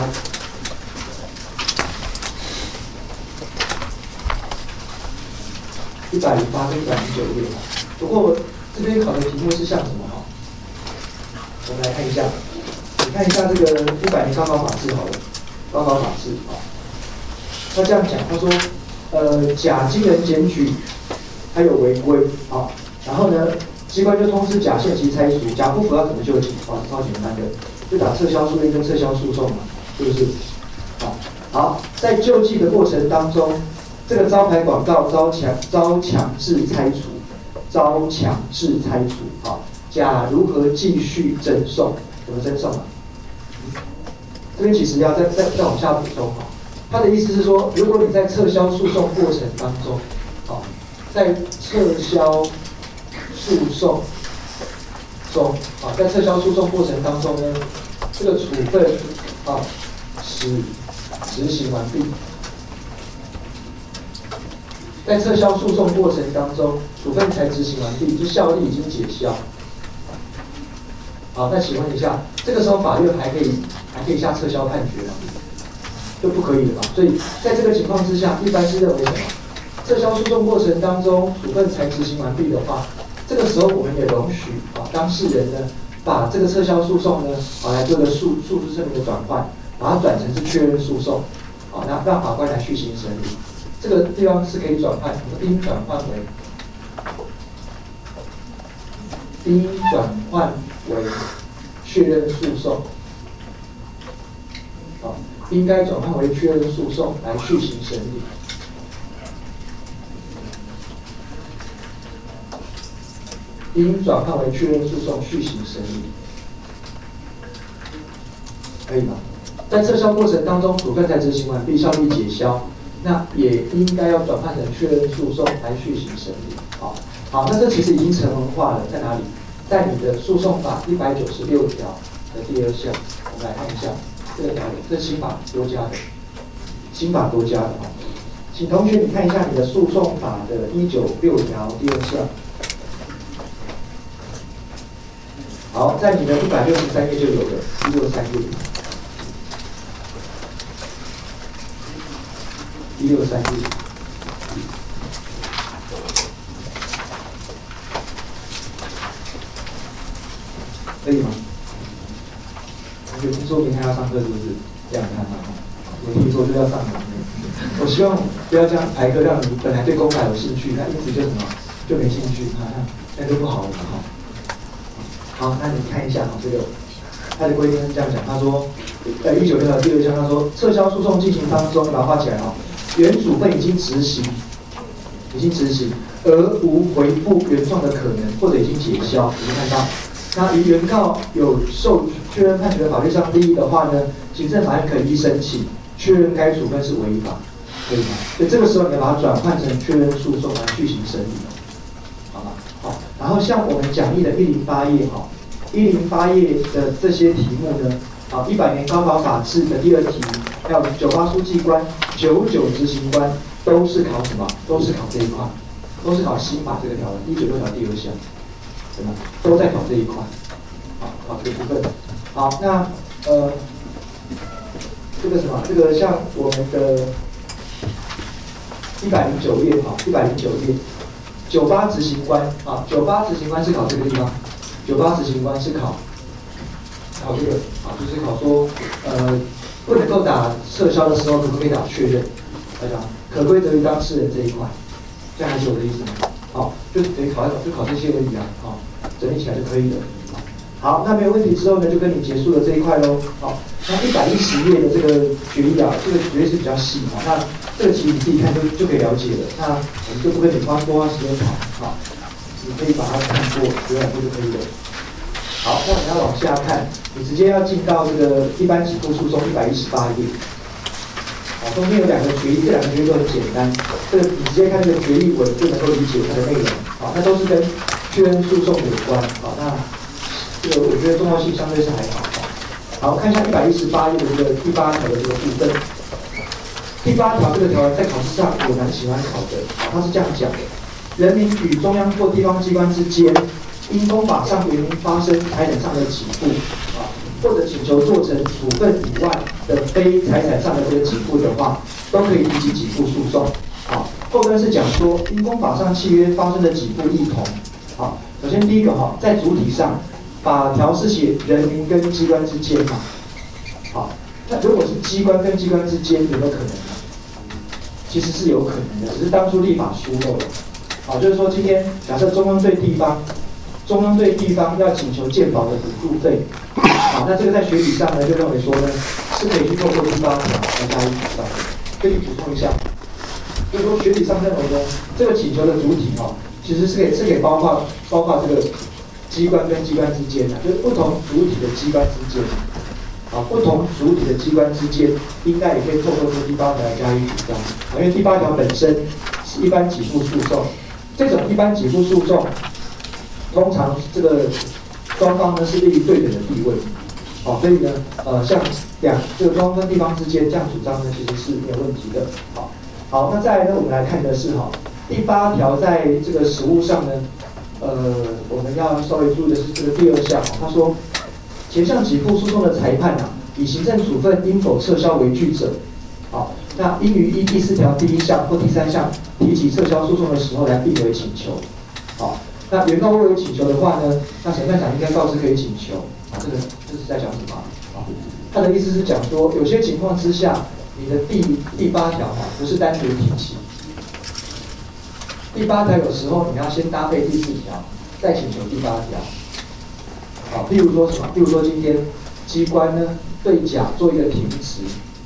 一百零八跟一百零九页，不过这边考的题目是像什么哈？我们来看一下，你看一下这个一百年高考法制好了，高考法制啊，他这样讲，他说，呃，甲经人检举，还有违规啊，然后呢，机关就通知甲限期拆除，甲不服要怎么就请？哇，超简单的，就打撤销书面跟撤销诉讼嘛，是不是？好，好，在救济的过程当中。这个招牌广告遭强遭强制拆除，遭强制拆除。好，甲如何继续赠送？怎么赠送啊？这边其实要再再再往下补充哈。他的意思是说，如果你在撤销诉讼过程当中，好，在撤销诉讼中，啊，在撤销诉讼过程当中呢，这个处分啊使执行完毕。在撤销诉讼过程当中，处分才执行完毕，就效力已经解消。好，那请问一下，这个时候法院还可以还可以下撤销判决吗？就不可以了吧？所以在这个情况之下，一般是认为什么？撤销诉讼过程当中，处分才执行完毕的话，这个时候我们也容许啊当事人呢，把这个撤销诉讼呢，啊来做个诉诉诸证明的转换，把它转成是确认诉讼，啊，那让法官来续行审理。这个地方是可以转换，应转换为应转换为确认诉讼，好，应该转换为确认诉讼来续行审理。应转换为确认诉讼续行审理，可以吗？在撤销过程当中，处分才执行完毕，效力解消。那也应该要转换成确认诉讼来续行审理。好，好，那这其实已经成文化了，在哪里？在你的诉讼法一百九十六条的第二项，我们来看一下这个条文，这是新法多加的，新法多加的哈。请同学你看一下你的诉讼法的一九六条第二项。好，在你的一百六十三页就有了，一六三页。一六三页，可以吗？有听说明天要上课是不是？这样看吗？有听说就要上了。我希望不要这样排课，让你本来对公法有兴趣，那因此就什么就没兴趣，啊，那就不好了哈。好，那你看一下哈，这个它的规定是这样讲，他说，呃，一九六条第二项，他说撤销诉讼进行当中，把它画起来哈。原处分已经执行，已经执行，而无回复原状的可能，或者已经解消，已经看到。那于原告有受确认判决的法律上利益的话呢，行政法院可以依申请确认该处分是违法，可以吗？所以这个时候你要把它转换成确认诉讼来续行审理，好吗？好，然后像我们讲义的一零八页哈，一零八页的这些题目呢，啊，一百年高考法制的第二题，还有九八书记官、九九执行官，都是考什么？都是考这一块，都是考新法这个条文，一九六条第二项，什么？都在考这一块，好，考这个部分。好，那呃，这个什么？这个像我们的一百零九页，哈，一百零九页，九八执行官啊，九八执行官是考这个地方，九八执行官是考。考这个啊，就是考说，呃，不能够打撤销的时候，可不可以打确认？大家可归责于当事人这一块，这样还是我的意思吗？好， 就等于考就考这些而已啊，好、哦，整理起来就可以了。好，那没有问题之后呢，就跟你结束了这一块喽。好，那一百一十页的这个决议啊，这个决议是比较细啊，那这个其实你自己看就就可以了解了。那我们就不跟你花多花时间谈，好，你可以把它看过、浏览过就可以了。好，那你要往下看，你直接要进到这个一般起诉诉讼一百一十八页。好，中间有两个决议，这两个决议都很简单。这个你直接看这个决议文就能够理解它的内容。好，那都是跟确认诉讼有关。好，那这个我觉得重要性相对是还好。好，看一下一百一十八页的这个第八条的这个部分。第八条这个条文在考试上我蛮喜欢考的。好，它是这样讲的：人民与中央或地方机关之间，因公法上原因发生财产上的给付，啊，或者请求做成处分以外的非财产上的这个给付的话，都可以提起给付诉讼。好，后端是讲说因公法上契约发生的给付异同。好，首先第一个哈，在主体上。法条是写人民跟机关之间嘛，好，那如果是机关跟机关之间有没有可能呢？其实是有可能的，只是当初立法疏漏了。好，就是说今天假设中央对地方，中央对地方要请求健保的补助费，好，那这个在学理上呢就认为说呢是可以去透过第八条来加以补偿。可以补充一下，就是说学理上认为呢，这个请求的主体哈，其实是可以是可以包括包括这个。机关跟机关之间啊，就是不同主体的机关之间，啊，不同主体的机关之间，应该也可以透过这个第八条来加以主张。啊，因为第八条本身是一般给付诉讼，这种一般给付诉讼，通常这个双方呢是立于对等的地位，好、啊，所以呢，呃，像两这个中央跟地方之间这样主张呢，其实是没有问题的。好，好，那再来呢，我们来看的是哈，第八条在这个实务上呢。呃，我们要稍微注意的是这个第二项，他说，前项给付诉讼的裁判啊，以行政处分应否撤销为据者，好，那应于依第四条第一项或第三项提起撤销诉讼的时候来并为请求，好，那原告未为请求的话呢，那审判长应该告知可以请求，啊，这个这是在讲什么？啊，他的意思是讲说，有些情况之下，你的第第八条啊，不是单独提起。第八条有时候你要先搭配第四条，再请求第八条。好，譬如说什么？譬如说今天机关呢对甲做一个停职，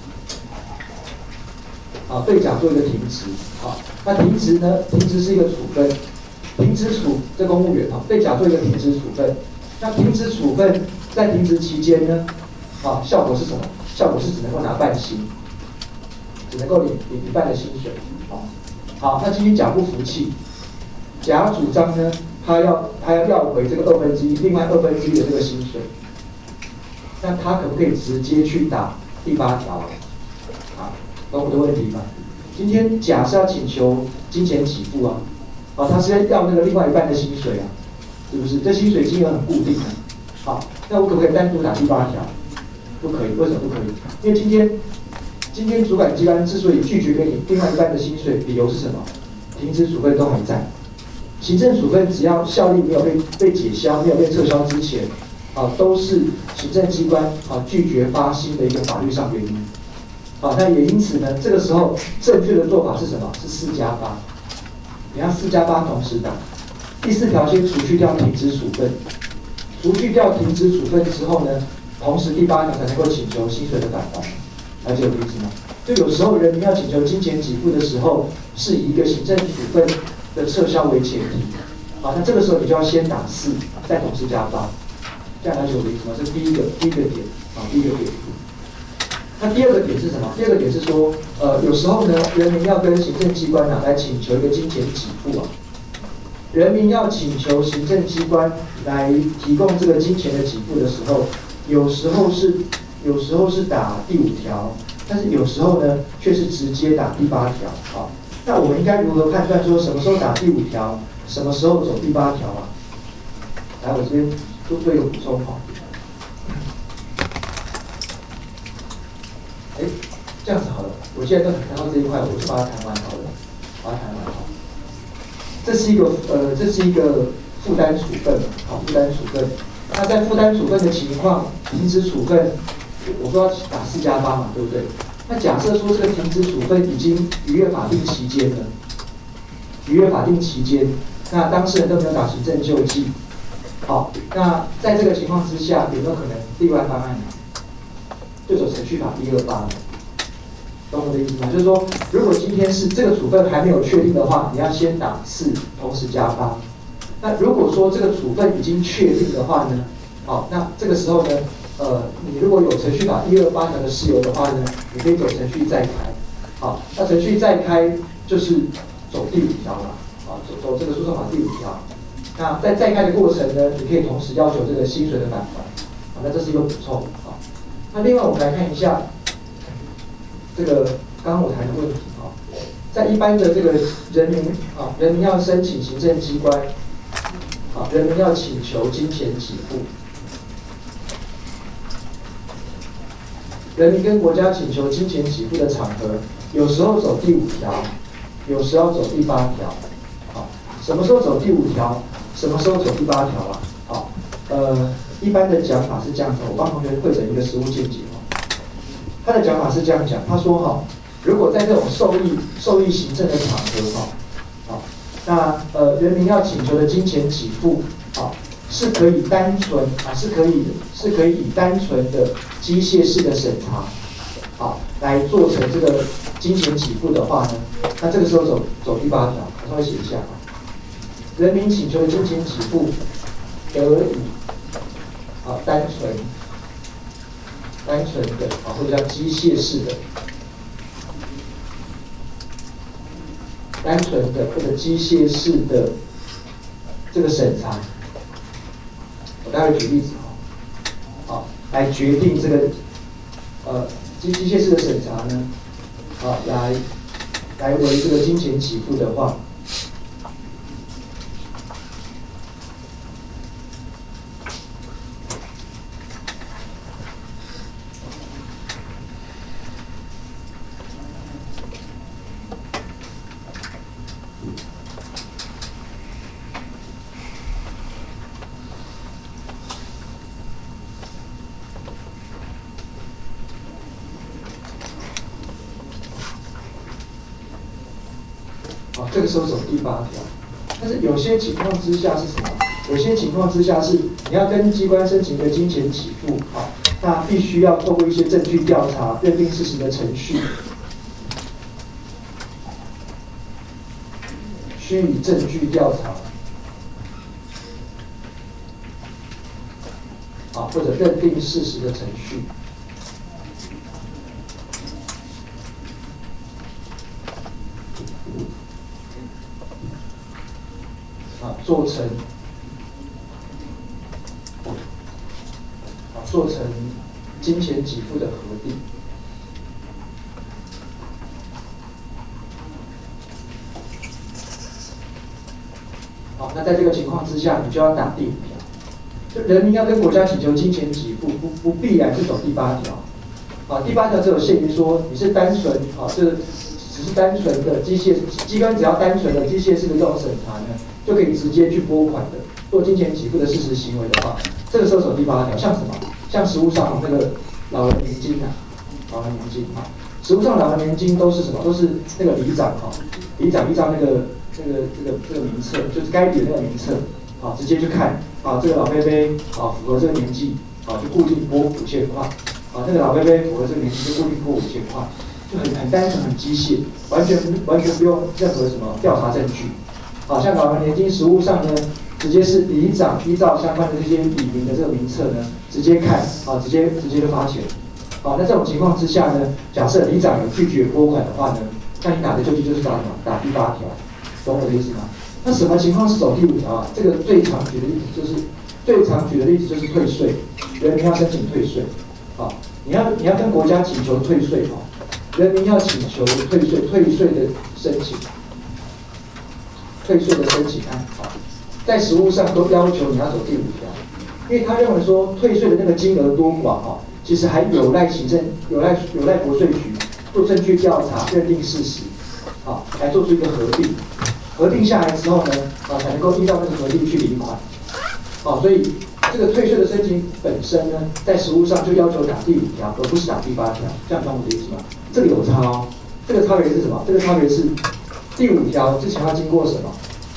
啊，对甲做一个停职，好，那停职呢？停职是一个处分，停职处这公务员啊，对甲做一个停职处分。那停职处分在停职期间呢，啊，效果是什么？效果是只能够拿半薪，只能够领领一半的薪水，好。好，那今天甲不服气，甲主张呢，他要他要要回这个二分之一，另外二分之一的这个薪水，那他可不可以直接去打第八条？啊，懂我的问题吗？今天甲是要请求金钱给付啊，啊，他是要要那个另外一半的薪水啊，是不是？这薪水金额很固定的，好，那我可不可以单独打第八条？不可以，为什么不可以？因为今天。今天主管机关之所以拒绝给你另外一半的薪水，理由是什么？停职处分都还在，行政处分只要效力没有被被解消、没有被撤销之前，啊，都是行政机关啊拒绝发薪的一个法律上原因。啊，那也因此呢，这个时候正确的做法是什么？是四加八，你要四加八同时打。第四条先除去掉停职处分，除去掉停职处分之后呢，同时第八条才能够请求薪水的返还。了解我的意思吗？就有时候人民要请求金钱给付的时候，是以一个行政处分的撤销为前提。好，那这个时候你就要先打四，再同时加八，这样了解我的意思吗？这是第一个第一个点啊，第一个点。那第二个点是什么？第二个点是说，呃，有时候呢，人民要跟行政机关啊来请求一个金钱给付啊，人民要请求行政机关来提供这个金钱的给付的时候，有时候是。有时候是打第五条，但是有时候呢，却是直接打第八条。好，那我们应该如何判断说什么时候打第五条，什么时候走第八条啊？来，我这边做做一个补充哈。哎，这样子好了，我现在刚谈到这一块，我就把它谈完好了，把它谈完好。这是一个呃，这是一个负担处分，好，负担处分。那在负担处分的情况，停止处分。我说要打四加八嘛，对不对？那假设说这个停止处分已经逾越法定期间了，逾越法定期间， 那当事人都没有打行政救济，好，那在这个情况之下，有没有可能例外方案呢？就走程序法一二八了，懂我的意思吗？就是说，如果今天是这个处分还没有确定的话，你要先打四，同时加八。那如果说这个处分已经确定的话呢，好，那这个时候呢，呃，你如果有程序法一二八条的事由的话呢，你可以走程序再开。好，那程序再开就是走第五条了，啊，走走这个诉讼法第五条。那在再开的过程呢，你可以同时要求这个薪水的返还，啊，那这是一个补充啊。那另外我们来看一下这个刚刚我谈的问题啊，在一般的这个人民啊，人民要申请行政机关，啊，人民要请求金钱给付，人民跟国家请求金钱给付的场合，有时候走第五条，有时候走第八条，啊，什么时候走第五条？什么时候走第八条啊？好，呃，一般的讲法是这样子，我帮同学汇整一个实务见解哦。他的讲法是这样讲，他说哈，如果在这种受益受益行政的场合哈，好，那呃人民要请求的金钱给付，好，是可以单纯啊，是可以是可以以单纯的机械式的审查，好，来做成这个金钱给付的话呢，那这个时候走走第八条，我稍微写一下啊。人民请求的金钱给付得以啊单纯单纯的啊或者叫机械式的单纯的或者机械式的这个审查，我待会举例子啊，好来决定这个呃机机械式的审查呢，啊来来为这个金钱给付的话。好，这个时候走第八条，但是有些情况之下是什么？有些情况之下是你要跟机关申请一个金钱给付，好，那必须要透过一些证据调查、认定事实的程序，需以证据调查，啊，或者认定事实的程序。做成啊，做成金钱给付的核定。好，那在这个情况之下，你就要打第五条。就人民要跟国家请求金钱给付，不不必然是走第八条。啊，第八条只有限于说你是单纯啊，这只是单纯的机械机关，只要单纯的机械式的这种审查呢，就可以直接去拨款的，做金钱给付的事实行为的话，这个时候走第八条，像什么？像实务上那个老人年金啊，老人年金啊，实务上老人年金都是什么？都是那个里长哈，里长依照那个这个这个这个名册，就是该笔的那个名册，啊，直接去看啊，这个老伯伯啊符合这个年纪，啊就固定拨五千块，啊那个老伯伯符合这个年纪就固定拨五千块，就很很单纯很机械，完全完全不用任何什么调查证据。好，像老人年金实务上呢，直接是里长依照相关的这些笔名的这个名册呢，直接看，啊，直接直接就发钱。好，那这种情况之下呢，假设里长有拒绝拨款的话呢，那你打的救济就是打什么？打第八条，懂我的意思吗？那什么情况是走第五条啊？这个最常举的例子就是，最常举的例子就是退税，人民要申请退税，好，你要你要跟国家请求退税哦，人民要请求退税，退税的申请。退税的申请案，好，在实务上都要求你要走第五条，因为他认为说退税的那个金额多寡哈，其实还有赖行政有赖有赖国税局做证据调查、认定事实，好，来做出一个核定，核定下来之后呢，啊才能够依照那个核定去领款，好，所以这个退税的申请本身呢，在实务上就要求打第五条，而不是打第八条，这样懂我的意思吗？这个有差哦，这个差别是什么？这个差别是。第五条之前要经过什么？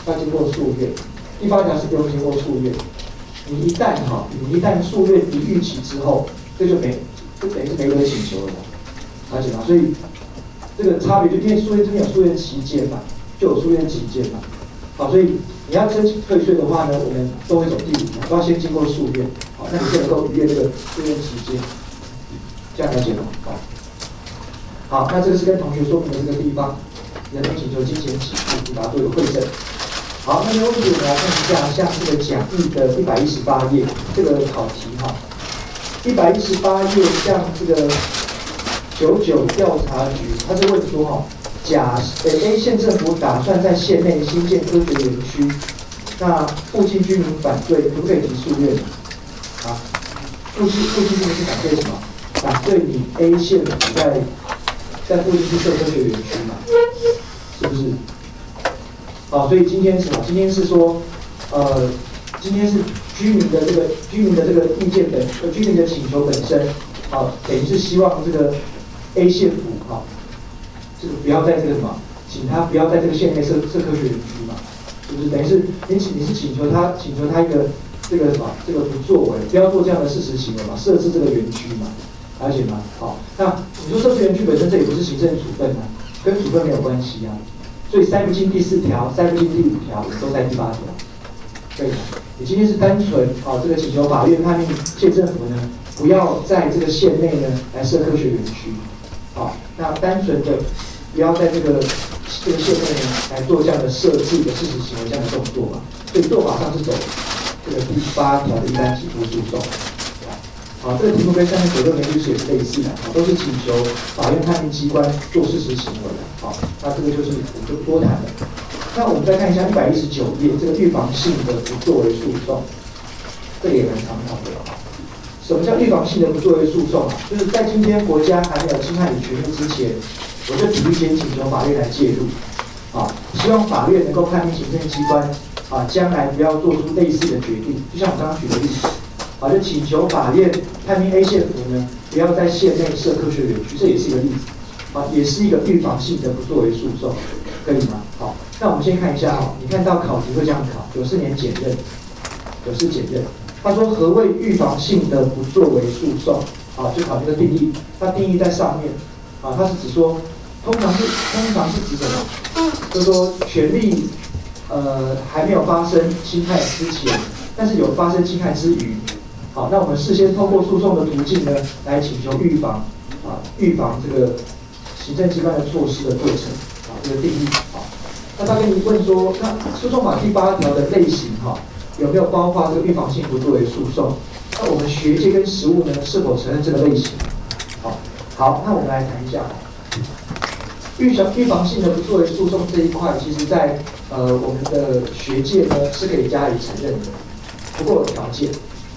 要经过诉愿。第八条是不用经过诉愿。你一旦哈，你一旦诉愿一逾期之后，这就没，就等于是没得请求了，了解吗？所以这个差别就因为诉愿这边有诉愿期间嘛，就有诉愿期间嘛。好，所以你要申请退税的话呢，我们都会走第五条，都要先经过诉愿。好，那你就能够逾越这个诉愿期间，这样了解吗？好。好，那这个是跟同学说明的这个地方，人民请求金钱起付，你把它做一个会诊。好，那没问题，我们来看一下，像这个讲义的一百一十八页这个考题哈，一百一十八页像这个九九调查局，他是问说哈，甲呃 A 县政府打算在县内新建科学园区，那附近居民反对，可不可以提诉愿？啊，附近附近居民是反对什么？反对你 A 县府在在附近去设科学园区嘛，是不是？好，所以今天是什么？今天是说，呃，今天是居民的这个居民的这个意见本，呃，居民的请求本身，啊，等于是希望这个 A 县府啊，这个不要在这个什么，请他不要在这个县内设设科学园区嘛，是不是？等于是你请你是请求他请求他一个这个什么这个不作为，不要做这样的事实行为嘛，设置这个园区嘛，了解吗？好，那你说设置园区本身这也不是行政处分啊，跟处分没有关系啊。所以塞不进第四条，塞不进第五条，都在第八条。对的，你今天是单纯哦，这个请求法院判令县政府呢，不要在这个县内呢来设科学园区，好，那单纯的不要在这个这个县内呢来做这样的设置的事实行为这样的动作嘛。所以做法上是走这个第八条的一般起诉诉讼。好，这个题目跟上面九六年律师也是类似的，都是请求法院判令机关做事实行为的。好，那这个就是我们就不多谈了。那我们再看一下一百一十九页这个预防性的不作为诉讼，这个也蛮常考的。什么叫预防性的不作为诉讼啊？就是在今天国家还没有侵害你权益之前，我就提前请求法院来介入。啊，希望法院能够判令行政机关啊，将来不要做出类似的决定。就像我刚刚举的例子。好，就请求法院判令 A 县府呢，不要在县内设科学园区，这也是一个例子，啊，也是一个预防性的不作为诉讼，可以吗？好，那我们先看一下哈，你看到考题会这样考，九四年检任，九四检任，他说何谓预防性的不作为诉讼？啊，就考这个定义，它定义在上面，啊，它是指说，通常是通常是指什么？就是说权利呃还没有发生侵害之前，但是有发生侵害之余。好，那我们事先透过诉讼的途径呢，来请求预防啊，预防这个行政机关的措施的过程啊，这个定义好。那他跟你问说，那诉讼法第八条的类型哈，有没有包括这个预防性不作为诉讼？那我们学界跟实务呢，是否承认这个类型？好，好，那我们来谈一下预防预防性的不作为诉讼这一块，其实在呃我们的学界呢是可以加以承认的，不过有条件。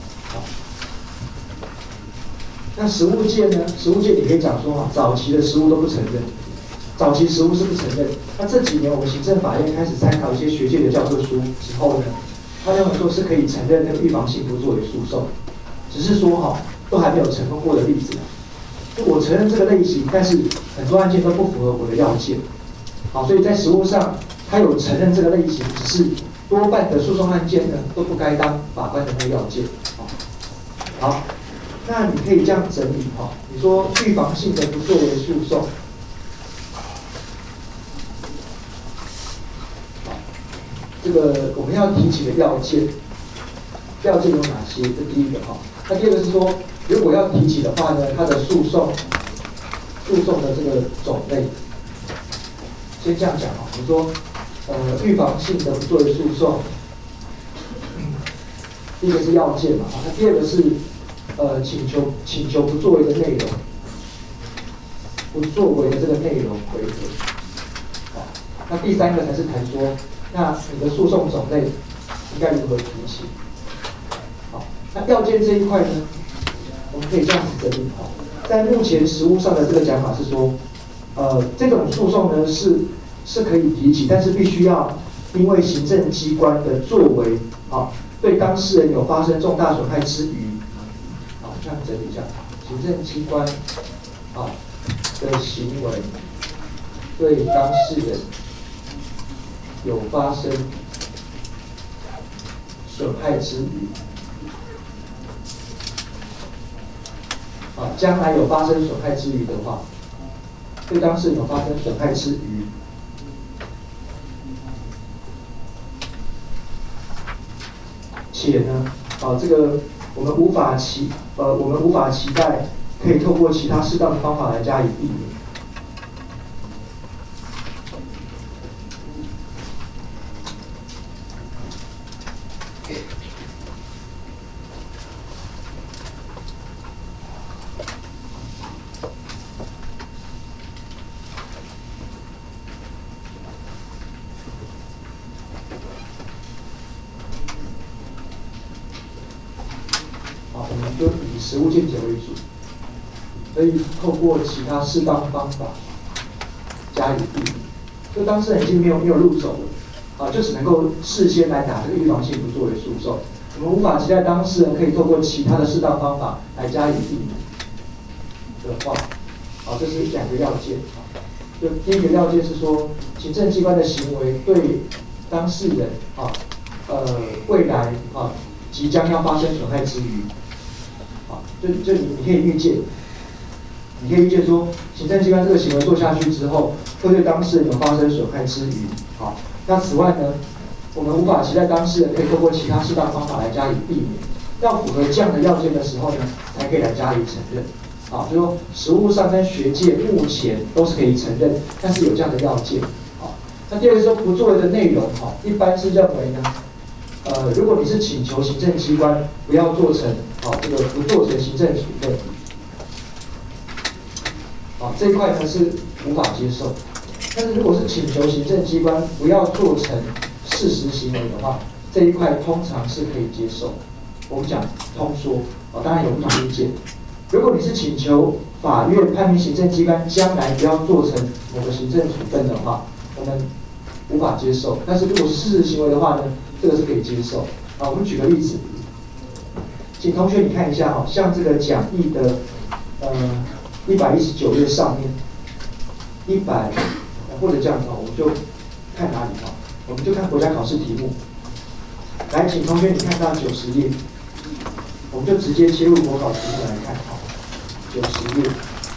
那实务界呢？实务界你可以讲说哈，早期的实务都不承认，早期实务是不承认。那这几年我们行政法院开始参考一些学界的教科书之后呢，他认为说是可以承认那个预防性不作为诉讼，只是说哈，都还没有成功过的例子。就我承认这个类型，但是很多案件都不符合我的要件。好，所以在实务上，他有承认这个类型，只是多半的诉讼案件呢都不该当法官的那个要件。好。好，那你可以这样整理哈，你说预防性的不作为诉讼，这个我们要提起的要件，要件有哪些？这第一个哈。那第二个是说，如果要提起的话呢，它的诉讼，诉讼的这个种类，先这样讲哈。你说，呃，预防性的不作为诉讼，第一个是要件嘛，那第二个是。呃，请求请求不作为的内容，不作为的这个内容为何？好，那第三个才是谈说，那你的诉讼种类应该如何提起？好，那要件这一块呢，我们可以这样子整理哈，在目前实务上的这个讲法是说，呃，这种诉讼呢是是可以提起，但是必须要因为行政机关的作为，啊，对当事人有发生重大损害之余。这样整理一下，行政机关啊的行为对当事人有发生损害之余，啊，将来有发生损害之余的话，对当事人有发生损害之余，且呢，啊，这个我们无法期，呃，我们无法期待可以透过其他适当的方法来加以避免。我们就以实务见解为主，所以透过其他适当方法加以避免。就当事人已经没有没有路走了，啊，就只能够事先来打这个预防性不作为诉讼。我们无法期待当事人可以透过其他的适当方法来加以避免的话，啊，这是两个要件。就第一个要件是说，行政机关的行为对当事人啊，呃，未来啊即将要发生损害之余。就就你你可以预见，你可以预见说，行政机关这个行为做下去之后，会对当事人有发生损害之余，好，那此外呢，我们无法期待当事人可以透过其他适当方法来加以避免，要符合这样的要件的时候呢，才可以来加以承认，啊，就说实务上跟学界目前都是可以承认，但是有这样的要件，好，那第二个说不作为的内容，哈，一般是认为呢。呃，如果你是请求行政机关不要做成，哦，这个不做成行政处分，啊，这一块呢是无法接受。但是如果是请求行政机关不要做成事实行为的话，这一块通常是可以接受。我们讲通说，啊，当然有不同意见。如果你是请求法院判明行政机关将来不要做成某个行政处分的话，我们无法接受。但是如果是事实行为的话呢？这个是可以接受啊。我们举个例子，请同学你看一下哈，像这个讲义的呃一百一十九页上面，一百或者这样哈，我们就看哪里哈，我们就看国家考试题目。来，请同学你看到九十页，我们就直接切入国考题目来看哈，九十页。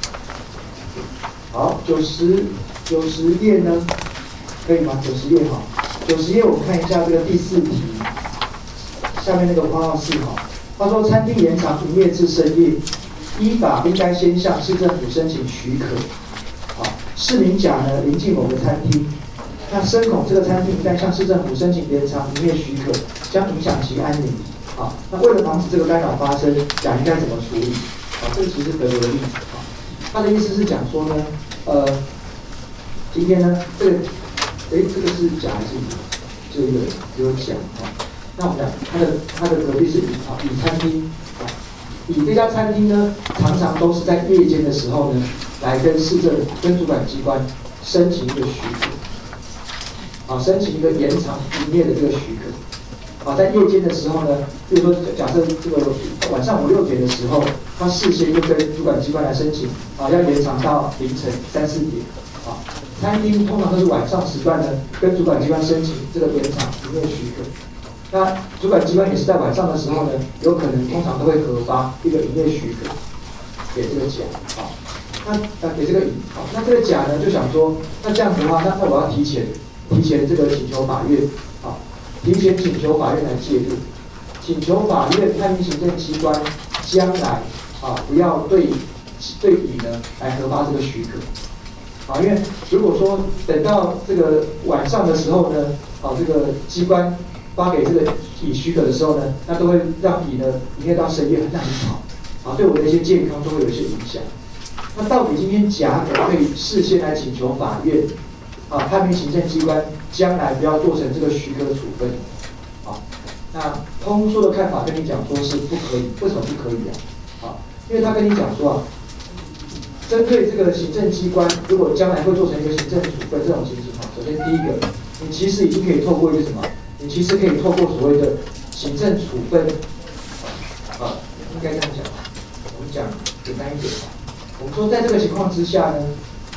好，九十九十页呢，可以吗？九十页哈。九十页，我们看一下这个第四题，下面那个括号四哈，他说餐厅延长营业至深夜，依法应该先向市政府申请许可。啊，市民甲呢临近某个餐厅，那深恐这个餐厅一旦向市政府申请延长营业许可，将影响其安宁。啊，那为了防止这个干扰发生，甲应该怎么处理？啊，这个其实是德国的例子啊，他的意思是讲说呢，呃，今天呢这个。哎，这个是甲还是乙？这个有甲啊。那我们讲，它的它的隔壁是乙啊，乙餐厅啊。乙这家餐厅呢，常常都是在夜间的时候呢，来跟市政跟主管机关申请一个许可，啊，申请一个延长营业的这个许可。啊，在夜间的时候呢，比如说假设这个晚上五六点的时候，他事先就跟主管机关来申请，啊，要延长到凌晨三四点，啊。餐厅通常都是晚上时段呢，跟主管机关申请这个延长营业许可。那主管机关也是在晚上的时候呢，有可能通常都会核发一个营业许可给这个甲，好，那呃给这个乙，好，那这个甲呢就想说，那这样子的话，那那我要提前提前这个请求法院，好，提前请求法院来介入，请求法院判明行政机关将来啊不要对对乙呢来核发这个许可。啊，因为如果说等到这个晚上的时候呢，啊，这个机关发给这个乙许可的时候呢，那都会让乙呢营业到深夜很难跑，啊，对我的一些健康都会有一些影响。那到底今天甲可不可以事先来请求法院，啊，判明行政机关将来不要做成这个许可处分？啊，那通说的看法跟你讲说是不可以，为什么不可以啊？啊，因为他跟你讲说啊。针对这个行政机关，如果将来会做成一个行政处分这种情形哈，首先第一个，你其实已经可以透过一个什么？你其实可以透过所谓的行政处分，啊，应该这样讲，我们讲简单一点哈。我们说在这个情况之下呢，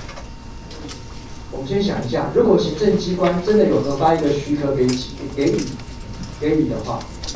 我们先想一下，如果行政机关真的有核发一个许可给给给你给你的话，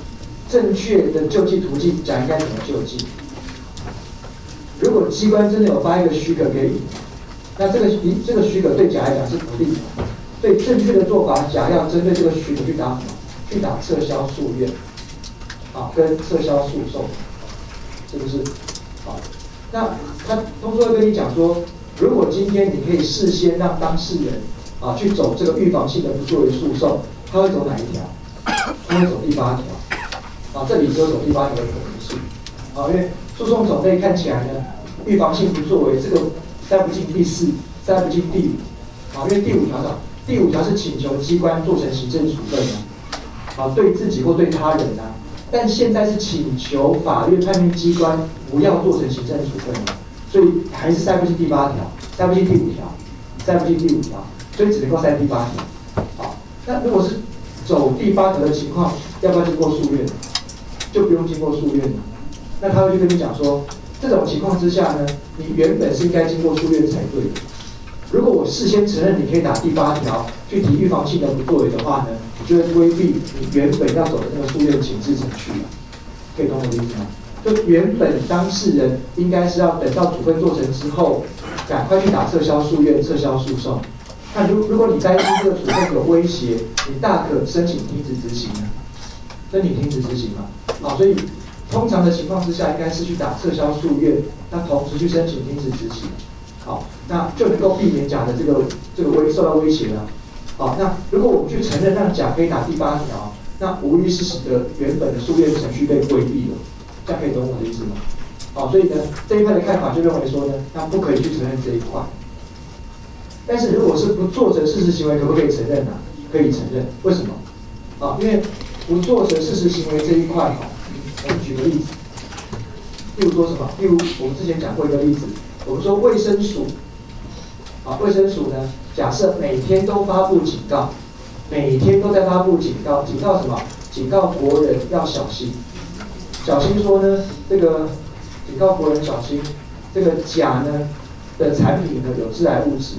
正确的救济途径，甲应该怎么救济？如果机关真的有发一个许可给乙，那这个这个许可对甲来讲是不利的，所以正确的做法，甲要针对这个许可去打什么？去打撤销诉愿，啊，跟撤销诉讼，是不是？好，那他通常会跟你讲说，如果今天你可以事先让当事人啊去走这个预防性的不作为诉讼，他会走哪一条？他会走第八条，啊，这里只有走第八条的可能性，啊，因为诉讼种类看起来呢，预防性不作为这个塞不进第四，塞不进第五，啊，因为第五条的第五条是请求机关做成行政处分的。啊，对自己或对他人啊，但现在是请求法院判定机关不要做成行政处分的，所以还是塞不进第八条，塞不进第五条，塞不进第五条，所以只能够塞第八条。好，那如果是走第八条的情况，要不要经过诉愿？就不用经过诉愿了。那他会去跟你讲说，这种情况之下呢，你原本是应该经过诉愿才对的。如果我事先承认你可以打第八条去提预防性的不作为的话呢，你就会规避你原本要走的那个诉愿请示程序了。可以懂我的意思吗？就原本当事人应该是要等到处分做成之后，赶快去打撤销诉愿、撤销诉讼。那如如果你担心这个处分有威胁，你大可申请停止执行啊，申请停止执行嘛。好，所以通常的情况之下，应该是去打撤销诉愿，那同时去申请停止执行。好，那就能够避免甲的这个这个威受到威胁了。好，那如果我们去承认让甲可以打第八条，那无疑是使得原本的诉愿程序被规避了。这样可以懂我的意思吗？好，所以呢，这一派的看法就认为说呢，那不可以去承认这一块。但是如果是不做成事实行为，可不可以承认呢、啊？可以承认，为什么？啊，因为不做成事实行为这一块，哈，我们举个例子，例如说什么？例如我们之前讲过一个例子。我们说卫生署，啊，卫生署呢，假设每天都发布警告，每天都在发布警告，警告什么？警告国人要小心，小心说呢，这个警告国人小心，这个甲呢的产品呢有致癌物质，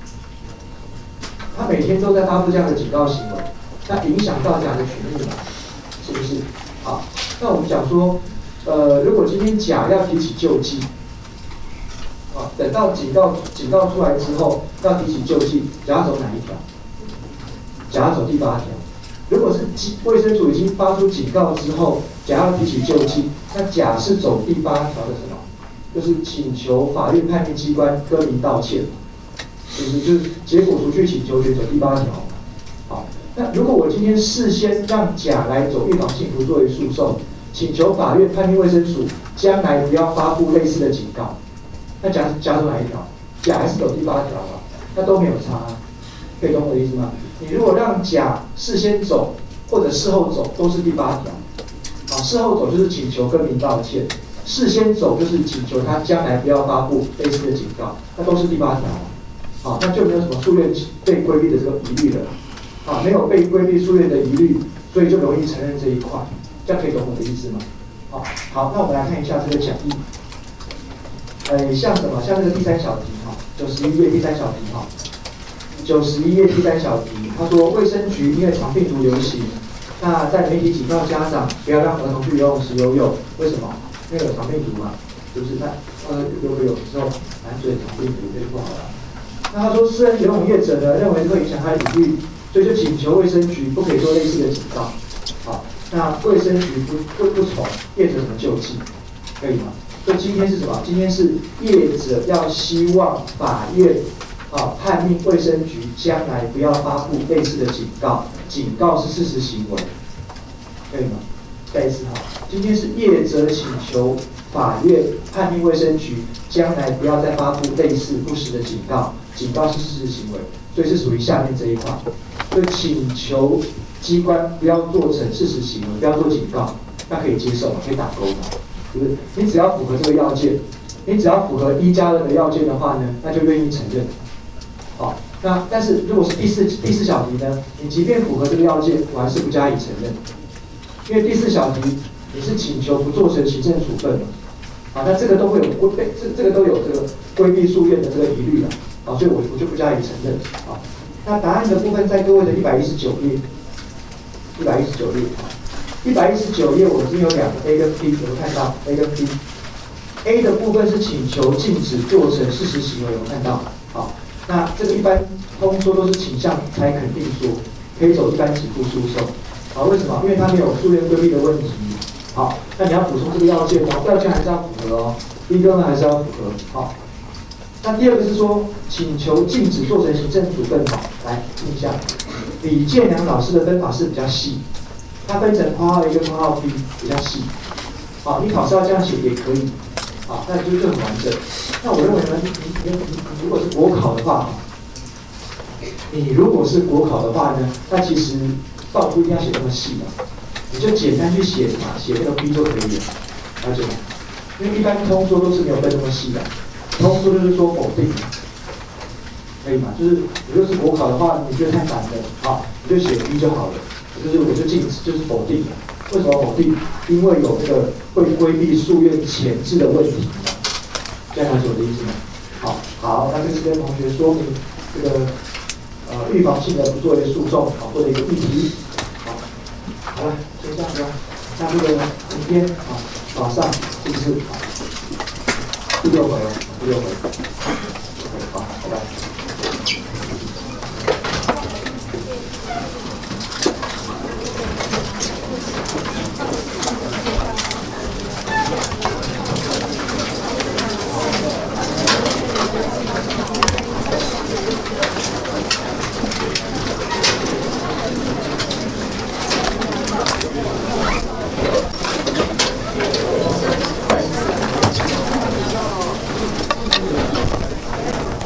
他每天都在发布这样的警告行为，那影响到甲的权益嘛，是不是？好，那我们讲说，呃，如果今天甲要提起救济。啊，等到警告警告出来之后，要提起救济，甲要走哪一条？甲要走第八条。如果是卫生署已经发出警告之后，甲要提起救济，那甲是走第八条的什么？就是请求法院判定机关更名道歉，就是就是结果除去请求权走第八条。好，那如果我今天事先让甲来走预防性不作为诉讼，请求法院判定卫生署将来不要发布类似的警告。那甲甲走哪一条？甲还是走第八条嘛？那都没有差、啊，可以懂我的意思吗？你如果让甲事先走或者事后走，都是第八条。啊，事后走就是请求更名道歉，事先走就是请求他将来不要发布类似的警告，那都是第八条。啊，那就没有什么诉愿被规避的这个疑虑了。啊，没有被规避诉愿的疑虑，所以就容易承认这一块。这样可以懂我的意思吗？好，好，那我们来看一下这个讲义。呃，像什么？像这个第三小题哈，九十一页第三小题哈，九十一页第三小题，他说卫生局因为肠病毒流行，那在媒体警告家长不要让儿童去游泳池游泳，为什么？因为有肠病毒嘛，就是那呃游游泳之后满嘴肠病毒，这就不好了。那他说，私人游泳业者呢认为会影响他的体育，所以就请求卫生局不可以做类似的警告。好，那卫生局不不不从，业者怎么救济？可以吗？所以今天是什么？今天是业者要希望法院啊判令卫生局将来不要发布类似的警告，警告是事实行为，可以吗？再一次哈，今天是业者请求法院判令卫生局将来不要再发布类似不实的警告，警告是事实行为，所以是属于下面这一块。所以请求机关不要做成事实行为，不要做警告，那可以接受，可以打勾的。就是你只要符合这个要件，你只要符合一加二的要件的话呢，那就愿意承认。好，那但是如果是第四第四小题呢，你即便符合这个要件，我还是不加以承认，因为第四小题你是请求不做成行政处分嘛，啊，那这个都会有规这这个都有这个规避诉愿的这个疑虑了，啊，所以我我就不加以承认。好，那答案的部分在各位的一百一十九页，一百一十九页。 一百一十九页我这边有两个 A 跟 B， 有没有看到 A 跟 B？A 的部分是请求禁止做成事实行为，有没有看到？好，那这个一般通说都是倾向才肯定说，可以走一般起诉诉讼。好，为什么？因为它没有诉愿规避的问题。好，那你要补充这个要件哦，要件还是要符合哦。第一个呢还是要符合。好，那第二个是说请求禁止做成行政处分法。来听一下，李建良老师的分法是比较细，它分成括号 A 跟括号 B 比较细。好，你考试要这样写也可以。好，那就是很完整。那我认为呢，你你你你如果是国考的话，你如果是国考的话呢，那其实倒不一定要写那么细的，你就简单去写嘛，写那个 B 就可以了，了解吗？因为一般通说都是没有分那么细的，通说就是说否定，可以吗？就是如果是国考的话，你觉得太难了，好，你就写 B 就好了，就是我就禁止，就是否定。为什么否定？因为有那个会规避诉愿前置的问题，这样了解我的意思吗？好，好，那这是跟同学说明这个呃预防性的不作为诉讼好或者一个议题。好，好了，先这样子吧。那这个明天啊早上是不是？第六回哦，第六回。OK， 好，拜拜。